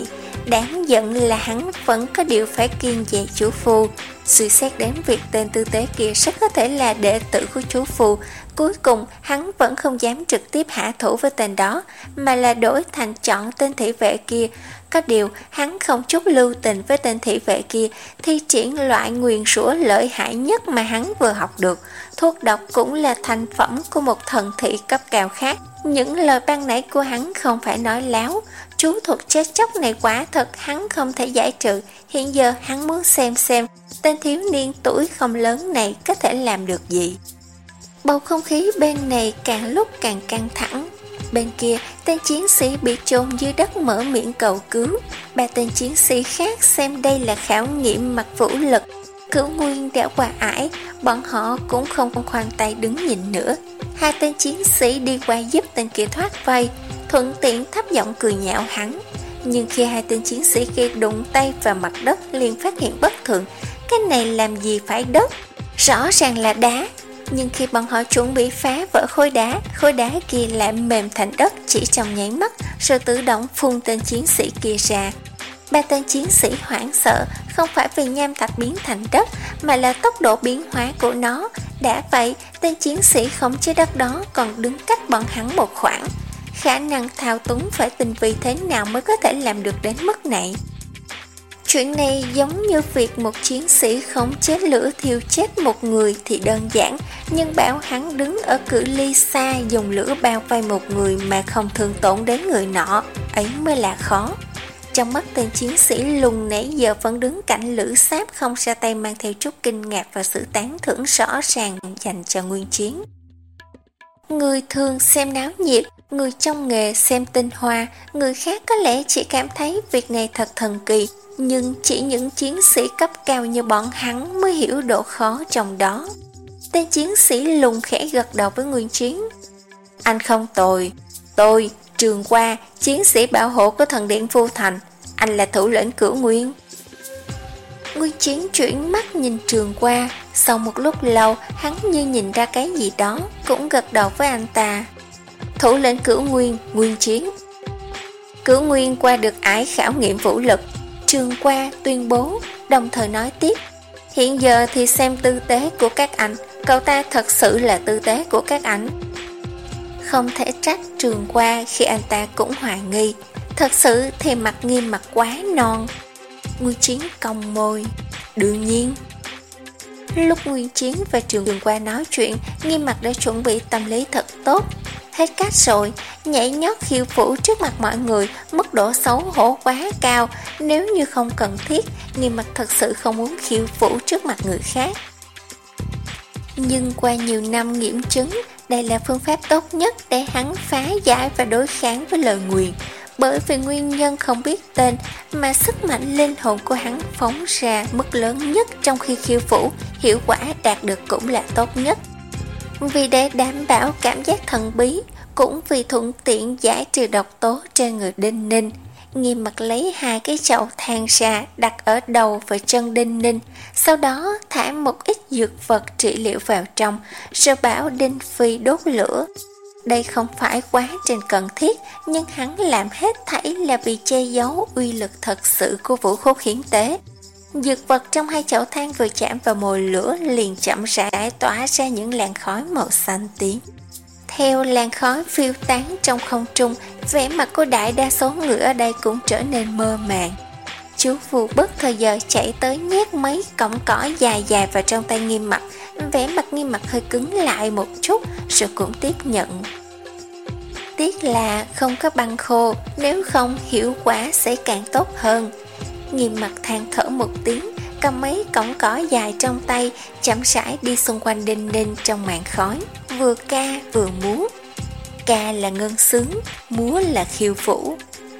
Speaker 1: Đáng giận là hắn vẫn có điều phải kiêng dè chú Phù. Suy xét đến việc tên tư tế kia rất có thể là đệ tử của chú Phù, cuối cùng hắn vẫn không dám trực tiếp hạ thủ với tên đó, mà là đổi thành chọn tên thị vệ kia. Có điều hắn không chút lưu tình với tên thị vệ kia, thi triển loại nguyền rủa lợi hại nhất mà hắn vừa học được. Thuốc độc cũng là thành phẩm của một thần thị cấp cao khác. Những lời ban nãy của hắn không phải nói láo. Chú thuật chết chóc này quả thật hắn không thể giải trừ. Hiện giờ hắn muốn xem xem tên thiếu niên tuổi không lớn này có thể làm được gì. Bầu không khí bên này càng lúc càng căng thẳng. Bên kia, tên chiến sĩ bị chôn dưới đất mở miệng cầu cứu. Ba tên chiến sĩ khác xem đây là khảo nghiệm mặt vũ lực. Cửu Nguyên đã qua ải, bọn họ cũng không khoan tay đứng nhìn nữa. Hai tên chiến sĩ đi qua giúp tên kia thoát vây, thuận tiện thấp giọng cười nhạo hắn. Nhưng khi hai tên chiến sĩ kia đụng tay vào mặt đất liền phát hiện bất thường. Cái này làm gì phải đất, rõ ràng là đá. Nhưng khi bọn họ chuẩn bị phá vỡ khối đá, khối đá kia lại mềm thành đất chỉ trong nháy mắt, rồi tự động phun tên chiến sĩ kia ra. Ba tên chiến sĩ hoảng sợ, không phải vì nham thạch biến thành đất, mà là tốc độ biến hóa của nó. Đã vậy, tên chiến sĩ khống chế đất đó còn đứng cách bọn hắn một khoảng. Khả năng thao túng phải tinh vi thế nào mới có thể làm được đến mức này? Chuyện này giống như việc một chiến sĩ khống chế lửa thiêu chết một người thì đơn giản, nhưng bảo hắn đứng ở cự ly xa dùng lửa bao vây một người mà không thương tổn đến người nọ, ấy mới là khó. Trong mắt tên chiến sĩ lùng nãy giờ vẫn đứng cạnh Lữ Sáp không ra tay, mang theo chút kinh ngạc và sự tán thưởng rõ ràng dành cho Nguyên Chiến. Người thường xem náo nhiệt, người trong nghề xem tinh hoa, người khác có lẽ chỉ cảm thấy việc này thật thần kỳ, nhưng chỉ những chiến sĩ cấp cao như bọn hắn mới hiểu độ khó trong đó. Tên chiến sĩ lùng khẽ gật đầu với Nguyên Chiến. Anh không tồi, tôi, Trường Qua, chiến sĩ bảo hộ của thần điện Vu Thành, anh là thủ lĩnh Cửu Nguyên. Nguyên Chiến chuyển mắt nhìn Trường Qua, sau một lúc lâu hắn như nhìn ra cái gì đó, cũng gật đầu với anh ta. Thủ lĩnh Cửu Nguyên, Nguyên Chiến. Cửu Nguyên qua được ải khảo nghiệm vũ lực, Trường Qua tuyên bố, đồng thời nói tiếp. Hiện giờ thì xem tư tế của các anh, cậu ta thật sự là tư tế của các anh. Không thể trách Trường Qua khi anh ta cũng hoài nghi, thật sự thì mặt Nghiêm mặt quá non. Nguyên Chiến cong môi, đương nhiên. Lúc Nguyên Chiến và Trường Qua nói chuyện, Nghiêm mặt đã chuẩn bị tâm lý thật tốt. Hết cách rồi, nhảy nhót khiêu vũ trước mặt mọi người, mức độ xấu hổ quá cao. Nếu như không cần thiết, Nghiêm mặt thật sự không muốn khiêu vũ trước mặt người khác. Nhưng qua nhiều năm nghiệm chứng, đây là phương pháp tốt nhất để hắn phá giải và đối kháng với lời nguyền. Bởi vì nguyên nhân không biết tên mà sức mạnh linh hồn của hắn phóng ra mức lớn nhất trong khi khiêu vũ, hiệu quả đạt được cũng là tốt nhất. Vì để đảm bảo cảm giác thần bí, cũng vì thuận tiện giải trừ độc tố trên người Đinh Ninh, Nghiêm mặt lấy hai cái chậu than ra đặt ở đầu và chân Đinh Ninh, sau đó thả một ít dược vật trị liệu vào trong, rồi bảo Đinh Phi đốt lửa. Đây không phải quá trình cần thiết, nhưng hắn làm hết thảy là vì che giấu uy lực thật sự của vũ khố khiển tế. Dược vật trong hai chậu than vừa chạm vào mồi lửa liền chậm rãi tỏa ra những làn khói màu xanh tím. Theo làn khói phiêu tán trong không trung, vẻ mặt của đại đa số người ở đây cũng trở nên mơ màng. Chú Phù bất thời giờ chạy tới nhét mấy cọng cỏ dài dài vào trong tay Nghiêm mặt, vẻ mặt Nghiêm mặt hơi cứng lại một chút rồi cũng tiếp nhận. Tiếc là không có băng khô, nếu không hiệu quả sẽ càng tốt hơn. Nghiêm mặt than thở một tiếng, cầm mấy cọng cỏ dài trong tay, chậm rãi đi xung quanh Đinh Ninh trong màn khói, vừa ca vừa múa. Ca là ngân xướng, múa là khiêu vũ.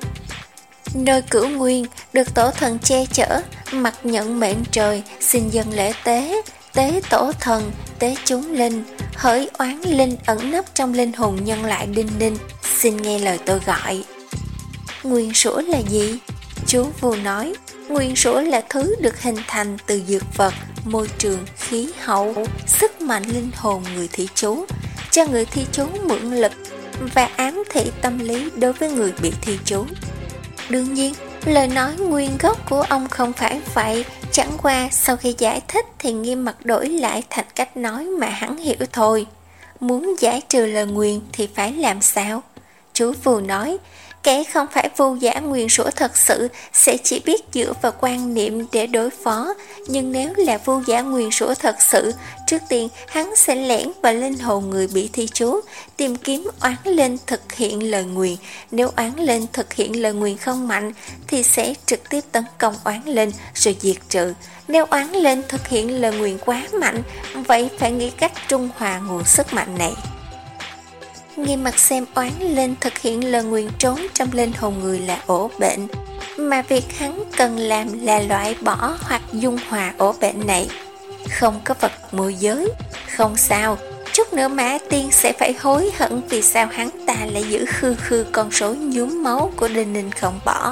Speaker 1: Nơi Cửu Nguyên được tổ thần che chở, mặc nhận mệnh trời, xin dân lễ tế, tế tổ thần, tế chúng linh, hỡi oán linh ẩn nấp trong linh hồn nhân lại Đinh Ninh, xin nghe lời tôi gọi. Nguyên rủa là gì? Chú Vu nói, nguyên rủa là thứ được hình thành từ dược vật, môi trường, khí hậu, sức mạnh linh hồn người thi chú, cho người thi chú mượn lực và ám thị tâm lý đối với người bị thi chú. Đương nhiên, Lời nói nguyên gốc của ông không phải vậy, chẳng qua sau khi giải thích thì Nghiêm Mặt đổi lại thành cách nói mà hắn hiểu thôi. Muốn giải trừ lời nguyền thì phải làm sao? Chú Phù nói, kẻ không phải vô giả nguyền rủa thật sự sẽ chỉ biết dựa vào quan niệm để đối phó, nhưng nếu là vô giả nguyền rủa thật sự, trước tiên hắn sẽ lẻn vào linh hồn người bị thi chú, tìm kiếm oán linh thực hiện lời nguyền. Nếu oán linh thực hiện lời nguyền không mạnh thì sẽ trực tiếp tấn công oán linh rồi diệt trừ. Nếu oán linh thực hiện lời nguyền quá mạnh, vậy phải nghĩ cách trung hòa nguồn sức mạnh này. Nghiêm Mặt xem oán linh thực hiện lời nguyền trốn trong linh hồn người là ổ bệnh, mà việc hắn cần làm là loại bỏ hoặc dung hòa ổ bệnh này. Không có vật môi giới, không sao, chút nữa Mã Tiên sẽ phải hối hận vì sao hắn ta lại giữ khư khư con rối nhuốm máu của Đinh Ninh không bỏ.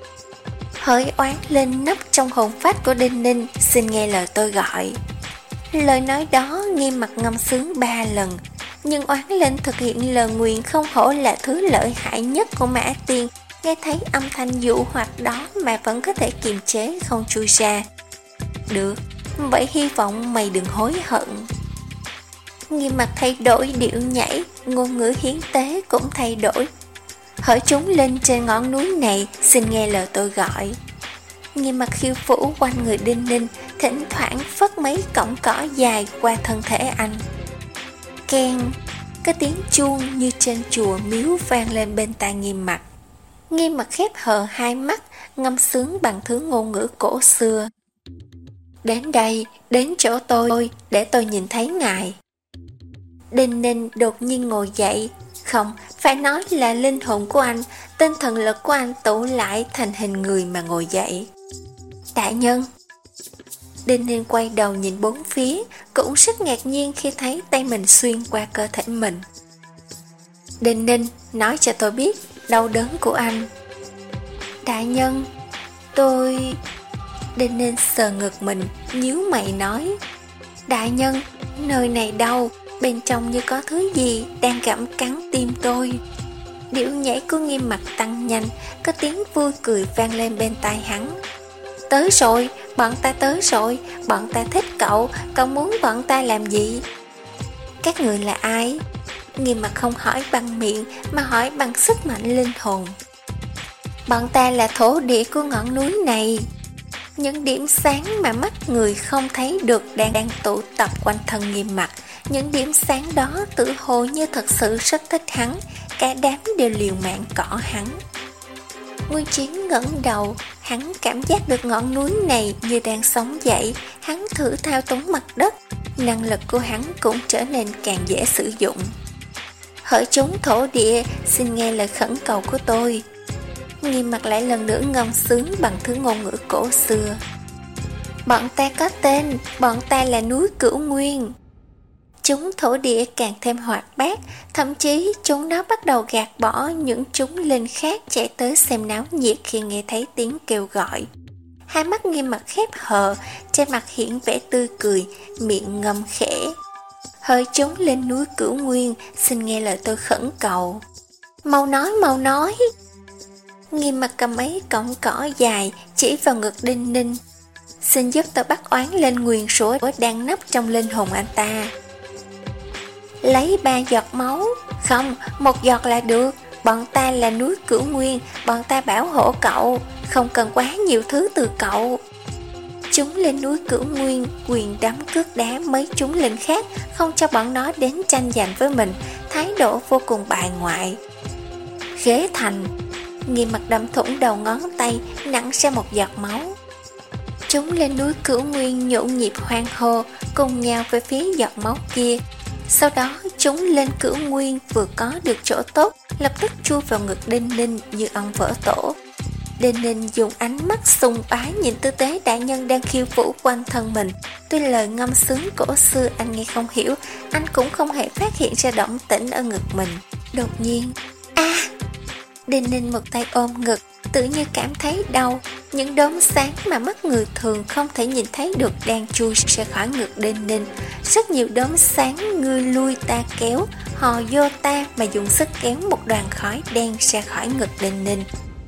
Speaker 1: Hỡi oán linh nấp trong hồn phách của Đinh Ninh, xin nghe lời tôi gọi. Lời nói đó Nghiêm Mặt ngâm sướng ba lần, nhưng oán linh thực hiện lời nguyền không hổ là thứ lợi hại nhất của Mã Tiên, nghe thấy âm thanh dụ hoặc đó mà vẫn có thể kiềm chế không chui ra. Được, vậy hy vọng mày đừng hối hận. Nghiêm Mặt thay đổi điệu nhảy, ngôn ngữ hiến tế cũng thay đổi. Hỡi chúng linh trên ngọn núi này, xin nghe lời tôi gọi. Nghiêm Mặt khiêu vũ quanh người Đinh Ninh, thỉnh thoảng phất mấy cọng cỏ dài qua thân thể anh. Keng, cái tiếng chuông như trên chùa miếu vang lên bên tai Nghiêm Mặt. Nghiêm Mặt khép hờ hai mắt, ngâm sướng bằng thứ ngôn ngữ cổ xưa. Đến đây, đến chỗ tôi, để tôi nhìn thấy ngài. Đinh Ninh đột nhiên ngồi dậy. Không, phải nói là linh hồn của anh, tinh thần lực của anh tụ lại thành hình người mà ngồi dậy. Đại nhân. Đinh Ninh quay đầu nhìn bốn phía, cũng rất ngạc nhiên khi thấy tay mình xuyên qua cơ thể mình. Đinh Ninh, nói cho tôi biết đau đớn của anh. Đại nhân, tôi... Đinh Ninh sờ ngực mình, nhíu mày nói. Đại nhân, nơi này đau, bên trong như có thứ gì đang gặm cắn tim tôi. Điệu nhảy của Nghiêm Mặt tăng nhanh, có tiếng vui cười vang lên bên tai hắn. Tới rồi, bọn ta tới rồi, bọn ta thích cậu, cậu muốn bọn ta làm gì? Các người là ai? Nghiêm Mặt không hỏi bằng miệng mà hỏi bằng sức mạnh linh hồn. Bọn ta là thổ địa của ngọn núi này. Những điểm sáng mà mắt người không thấy được đang đang tụ tập quanh thân Nghiêm Mặt. Những điểm sáng đó tự hồ như thật sự rất thích hắn, cả đám đều liều mạng cỏ hắn. Nguyên Chiến ngẩng đầu, hắn cảm giác được ngọn núi này như đang sống dậy, hắn thử thao túng mặt đất, năng lực của hắn cũng trở nên càng dễ sử dụng. Hỡi chúng thổ địa, xin nghe lời khẩn cầu của tôi. Nghiêm Mặt lại lần nữa ngâm sướng bằng thứ ngôn ngữ cổ xưa. Bọn ta có tên, bọn ta là núi Cửu Nguyên. Chúng thổ địa càng thêm hoạt bát, thậm chí chúng nó bắt đầu gạt bỏ những chúng linh khác chạy tới xem náo nhiệt khi nghe thấy tiếng kêu gọi. Hai mắt Nghiêm Mặt khép hờ, trên mặt hiện vẻ tươi cười, miệng ngâm khẽ. Hỡi chúng lên núi Cửu Nguyên, xin nghe lời tôi khẩn cầu. Mau nói, mau nói. Nghiêm Mặt cầm mấy cọng cỏ dài chỉ vào ngực Đinh Ninh. Xin giúp tôi bắt oán lên nguyền rủa đang nấp trong linh hồn anh ta. Lấy ba giọt máu. Không, một giọt là được. Bọn ta là núi Cửu Nguyên, bọn ta bảo hộ cậu, không cần quá nhiều thứ từ cậu. Chúng lên núi Cửu Nguyên quyền đấm cước đá mấy chúng linh khác, không cho bọn nó đến tranh giành với mình, thái độ vô cùng bài ngoại. Ghế thành. Nghiêm Mặt đâm thủng đầu ngón tay, nặng ra một giọt máu. Chúng lên núi Cửu Nguyên nhộn nhịp hoan hô, cùng nhau về phía giọt máu kia. Sau đó chúng lên Cửu Nguyên vừa có được chỗ tốt, lập tức chui vào ngực Đinh Ninh như ông vỡ tổ. Đinh Ninh dùng ánh mắt sùng bái nhìn tư tế đại nhân đang khiêu vũ quanh thân mình. Tuy lời ngâm sướng cổ xưa anh nghe không hiểu, anh cũng không hề phát hiện ra động tĩnh ở ngực mình. Đột nhiên, a à! Đinh Ninh một tay ôm ngực, tự như cảm thấy đau. Những đốm sáng mà mắt người thường không thể nhìn thấy được đang chui ra khỏi ngực Đinh Ninh. Rất nhiều đốm sáng ngươi lui ta kéo, hò vô ta mà dùng sức kéo một đoàn khói đen ra khỏi ngực Đinh Ninh.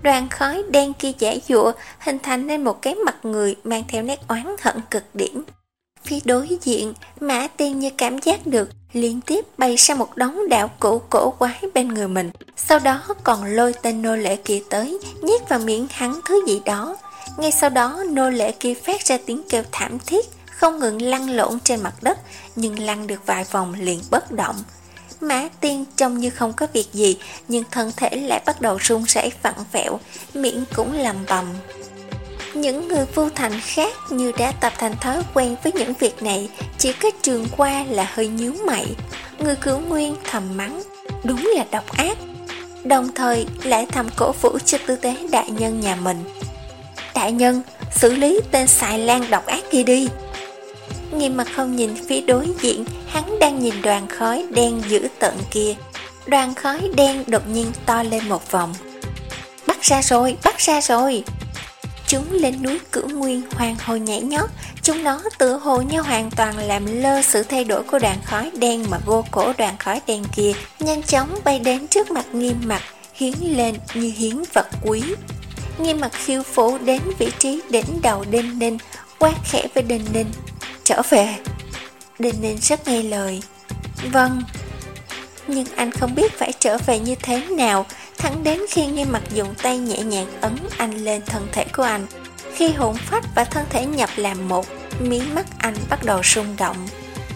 Speaker 1: Đoàn khói đen kia giãy giụa, hình thành nên một cái mặt người mang theo nét oán hận cực điểm. Phía đối diện, Mã Tiên như cảm giác được, liên tiếp bay sang một đống đạo cụ cổ quái bên người mình, sau đó còn lôi tên nô lệ kia tới, nhét vào miệng hắn thứ gì đó. Ngay sau đó nô lệ kia phát ra tiếng kêu thảm thiết, không ngừng lăn lộn trên mặt đất, nhưng lăn được vài vòng liền bất động. Mã Tiên trông như không có việc gì, nhưng thân thể lại bắt đầu run rẩy vặn vẹo, miệng cũng lầm bầm. Những người vô thành khác như đã tập thành thói quen với những việc này, chỉ có Trường Qua là hơi nhíu mày. Người Cửu Nguyên thầm mắng, đúng là độc ác, đồng thời lại thầm cổ vũ cho tư tế đại nhân nhà mình. Đại nhân, xử lý tên xài lan độc ác kia đi. Nghiêm Mặt không nhìn phía đối diện, hắn đang nhìn đoàn khói đen dữ tợn kia. Đoàn khói đen đột nhiên to lên một vòng. Bắt ra rồi, bắt ra rồi. Chúng lên núi Cửu Nguyên hoàng hồ nhảy nhót, chúng nó tự hồ như hoàn toàn làm lơ sự thay đổi của đoàn khói đen, mà vô cổ đoàn khói đen kia nhanh chóng bay đến trước mặt Nghiêm Mặt, hiến lên như hiến vật quý. Nghiêm Mặt khiêu vũ đến vị trí đỉnh đầu Đinh Ninh, quát khẽ với Đinh Ninh, trở về. Đinh Ninh rất nghe lời, vâng. Nhưng anh không biết phải trở về như thế nào, thẳng đến khi Nghiêm Mặt dùng tay nhẹ nhàng ấn anh lên thân thể của anh. Khi hồn phách và thân thể nhập làm một, mí mắt anh bắt đầu rung động.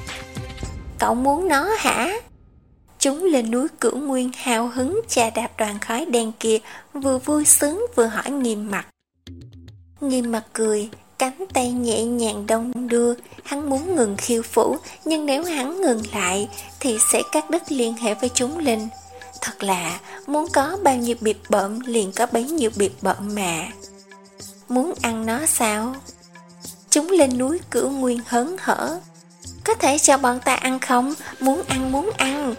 Speaker 1: Cậu muốn nó hả? Chúng lên núi Cửu Nguyên hào hứng chà đạp đoàn khói đen kia, vừa vui sướng vừa hỏi Nghiêm Mặt. Nghiêm Mặt cười, cánh tay nhẹ nhàng đong đưa. Hắn muốn ngừng khiêu vũ, nhưng nếu hắn ngừng lại thì sẽ cắt đứt liên hệ với chúng linh. Thật là muốn có bao nhiêu biệt bợm liền có bấy nhiêu biệt bợm mà. Muốn ăn nó sao? Chúng lên núi Cửu Nguyên hớn hở. Có thể cho bọn ta ăn không? Muốn ăn, muốn ăn.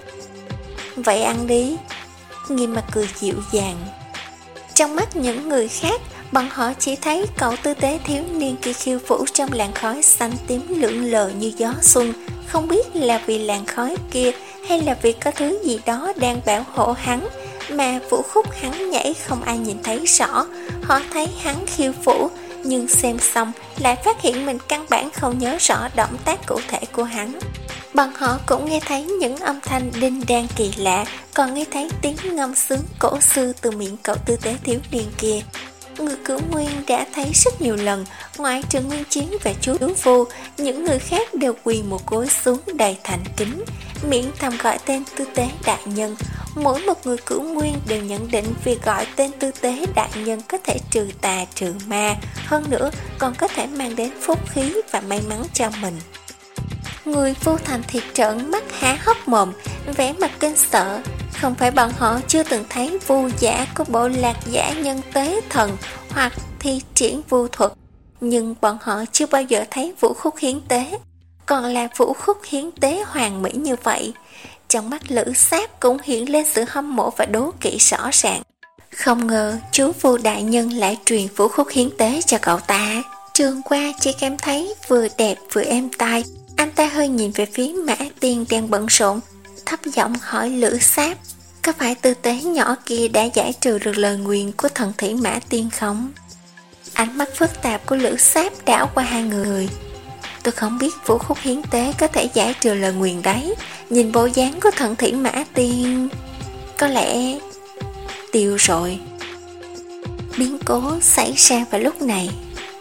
Speaker 1: Vậy ăn đi. Nghiêm Mặt cười dịu dàng. Trong mắt những người khác, bọn họ chỉ thấy cậu tư tế thiếu niên kia khiêu vũ trong làn khói xanh tím lượn lờ như gió xuân. Không biết là vì làn khói kia hay là vì có thứ gì đó đang bảo hộ hắn, mà vũ khúc hắn nhảy không ai nhìn thấy rõ. Họ thấy hắn khiêu vũ, nhưng xem xong lại phát hiện mình căn bản không nhớ rõ động tác cụ thể của hắn. Bọn họ cũng nghe thấy những âm thanh đinh đan kỳ lạ, còn nghe thấy tiếng ngâm sướng cổ xưa từ miệng cậu tư tế thiếu niên kia. Người Cửu Nguyên đã thấy rất nhiều lần, ngoại trừ Nguyên Chiến và chú Vô, những người khác đều quỳ một gối xuống đầy thành kính, miệng thầm gọi tên tư tế đại nhân. Mỗi một người Cửu Nguyên đều nhận định việc gọi tên tư tế đại nhân có thể trừ tà trừ ma, hơn nữa còn có thể mang đến phúc khí và may mắn cho mình. Người Vô Thành thì trợn mắt há hốc mồm, vẻ mặt kinh sợ. Không phải bọn họ chưa từng thấy vu giả của bộ lạc giả nhân tế thần hoặc thi triển vu thuật, nhưng bọn họ chưa bao giờ thấy vũ khúc hiến tế, còn là vũ khúc hiến tế hoàn mỹ như vậy. Trong mắt Lữ Sáp cũng hiện lên sự hâm mộ và đố kỵ rõ ràng. Không ngờ chú Vu đại nhân lại truyền vũ khúc hiến tế cho cậu ta. Trường Qua chỉ cảm thấy vừa đẹp vừa êm tai. Anh ta hơi nhìn về phía Mã Tiên đang bận rộn, thấp giọng hỏi Lữ Sáp, có phải tư tế nhỏ kia đã giải trừ được lời nguyền của thần thủy Mã Tiên không? Ánh mắt phức tạp của Lữ Sáp đảo qua hai người. Tôi không biết vũ khúc hiến tế có thể giải trừ lời nguyền đấy. Nhìn bộ dáng của thần thủy Mã Tiên, có lẽ tiêu rồi. Biến cố xảy ra vào lúc này.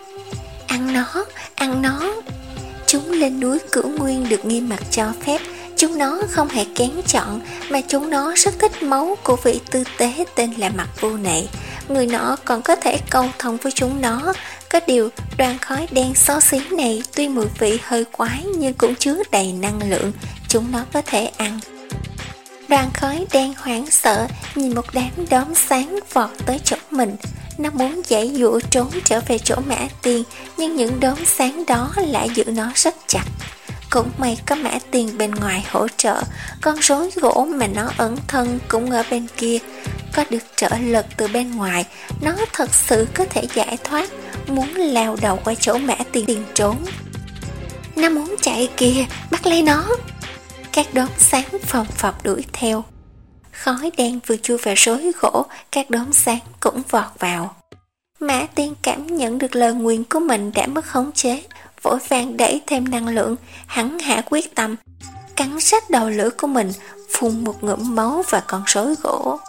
Speaker 1: Ăn nó, ăn nó. Chúng lên núi Cửu Nguyên được Nghiêm Mặt cho phép. Chúng nó không hề kén chọn, mà chúng nó rất thích máu của vị tư tế tên là Mặt Vu này. Người nọ còn có thể câu thông với chúng nó. Có điều đoàn khói đen xấu xí này tuy mùi vị hơi quái nhưng cũng chứa đầy năng lượng, chúng nó có thể ăn. Đoàn khói đen hoảng sợ nhìn một đám đốm sáng vọt tới chỗ mình. Nó muốn giãy giụa trốn trở về chỗ Mã Tiên, nhưng những đốm sáng đó lại giữ nó rất chặt. Cũng may có Mã Tiên bên ngoài hỗ trợ, con rối gỗ mà nó ẩn thân cũng ở bên kia. Có được trợ lực từ bên ngoài, nó thật sự có thể giải thoát, muốn lao đầu qua chỗ Mã Tiên tiền trốn. Nó muốn chạy kìa, bắt lấy nó. Các đốm sáng phồng phập đuổi theo. Khói đen vừa chui vào rối gỗ, các đốm sáng cũng vọt vào. Mã Tiên cảm nhận được lời nguyền của mình đã mất khống chế, vội vàng đẩy thêm năng lượng, hắn hạ quyết tâm, cắn rách đầu lưỡi của mình, phun một ngụm máu vào con rối gỗ.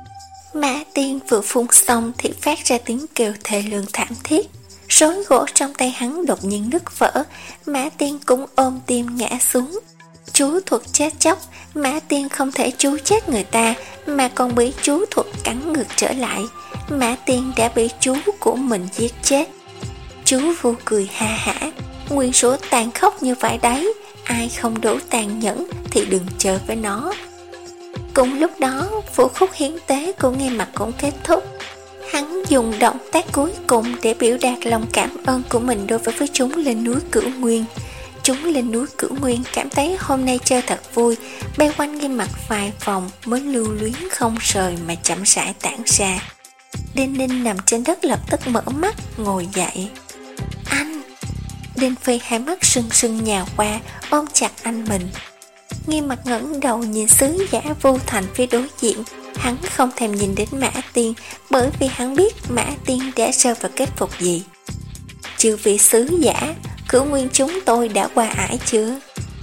Speaker 1: Mã Tiên vừa phun xong thì phát ra tiếng kêu thê lương thảm thiết. Rối gỗ trong tay hắn đột nhiên nứt vỡ, Mã Tiên cũng ôm tim ngã xuống. Chú thuật chết chóc, Mã Tiên không thể chú chết người ta mà còn bị chú thuật cắn ngược trở lại. Mã Tiên đã bị chú của mình giết chết. Chú Vu cười ha hả, nguyên rủa tàn khốc như vậy đấy, ai không đủ tàn nhẫn thì đừng chơi với nó. Cùng lúc đó, vũ khúc hiến tế của Nghi Mặc cũng kết thúc. Hắn dùng động tác cuối cùng để biểu đạt lòng cảm ơn của mình đối với chúng lên núi Cửu Nguyên. Chúng lên núi Cửu Nguyên cảm thấy hôm nay chơi thật vui, bay quanh Nghi Mặc vài vòng mới lưu luyến không rời mà chậm rãi tản ra. Đinh Ninh nằm trên đất lập tức mở mắt, ngồi dậy. Anh! Đinh Phi hai mắt sưng sưng nhào qua, ôm chặt anh mình. Nghi Mặc ngẩng đầu nhìn sứ giả Vu Thành phía đối diện. Hắn không thèm nhìn đến Mã Tiên, bởi vì hắn biết Mã Tiên đã rơi vào kết phục gì. Chư vị sứ giả, Cửu Nguyên chúng tôi đã qua ải chưa?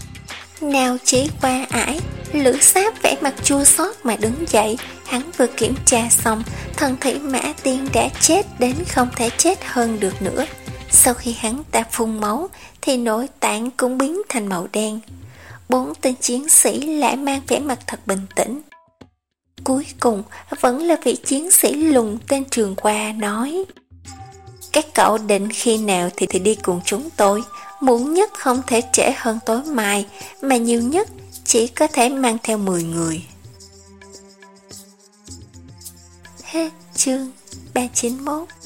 Speaker 1: Nào chỉ qua ải, Lữ Sáp vẻ mặt chua xót mà đứng dậy. Hắn vừa kiểm tra xong, thân thể Mã Tiên đã chết đến không thể chết hơn được nữa. Sau khi hắn ta phun máu thì nội tạng cũng biến thành màu đen. Bốn tên chiến sĩ lại mang vẻ mặt thật bình tĩnh. Cuối cùng vẫn là vị chiến sĩ lùn tên Trường Qua nói: các cậu định khi nào thì thì đi cùng chúng tôi, muộn nhất không thể trễ hơn tối mai, mà nhiều nhất chỉ có thể mang theo mười người. Hết chương ba chín mốt.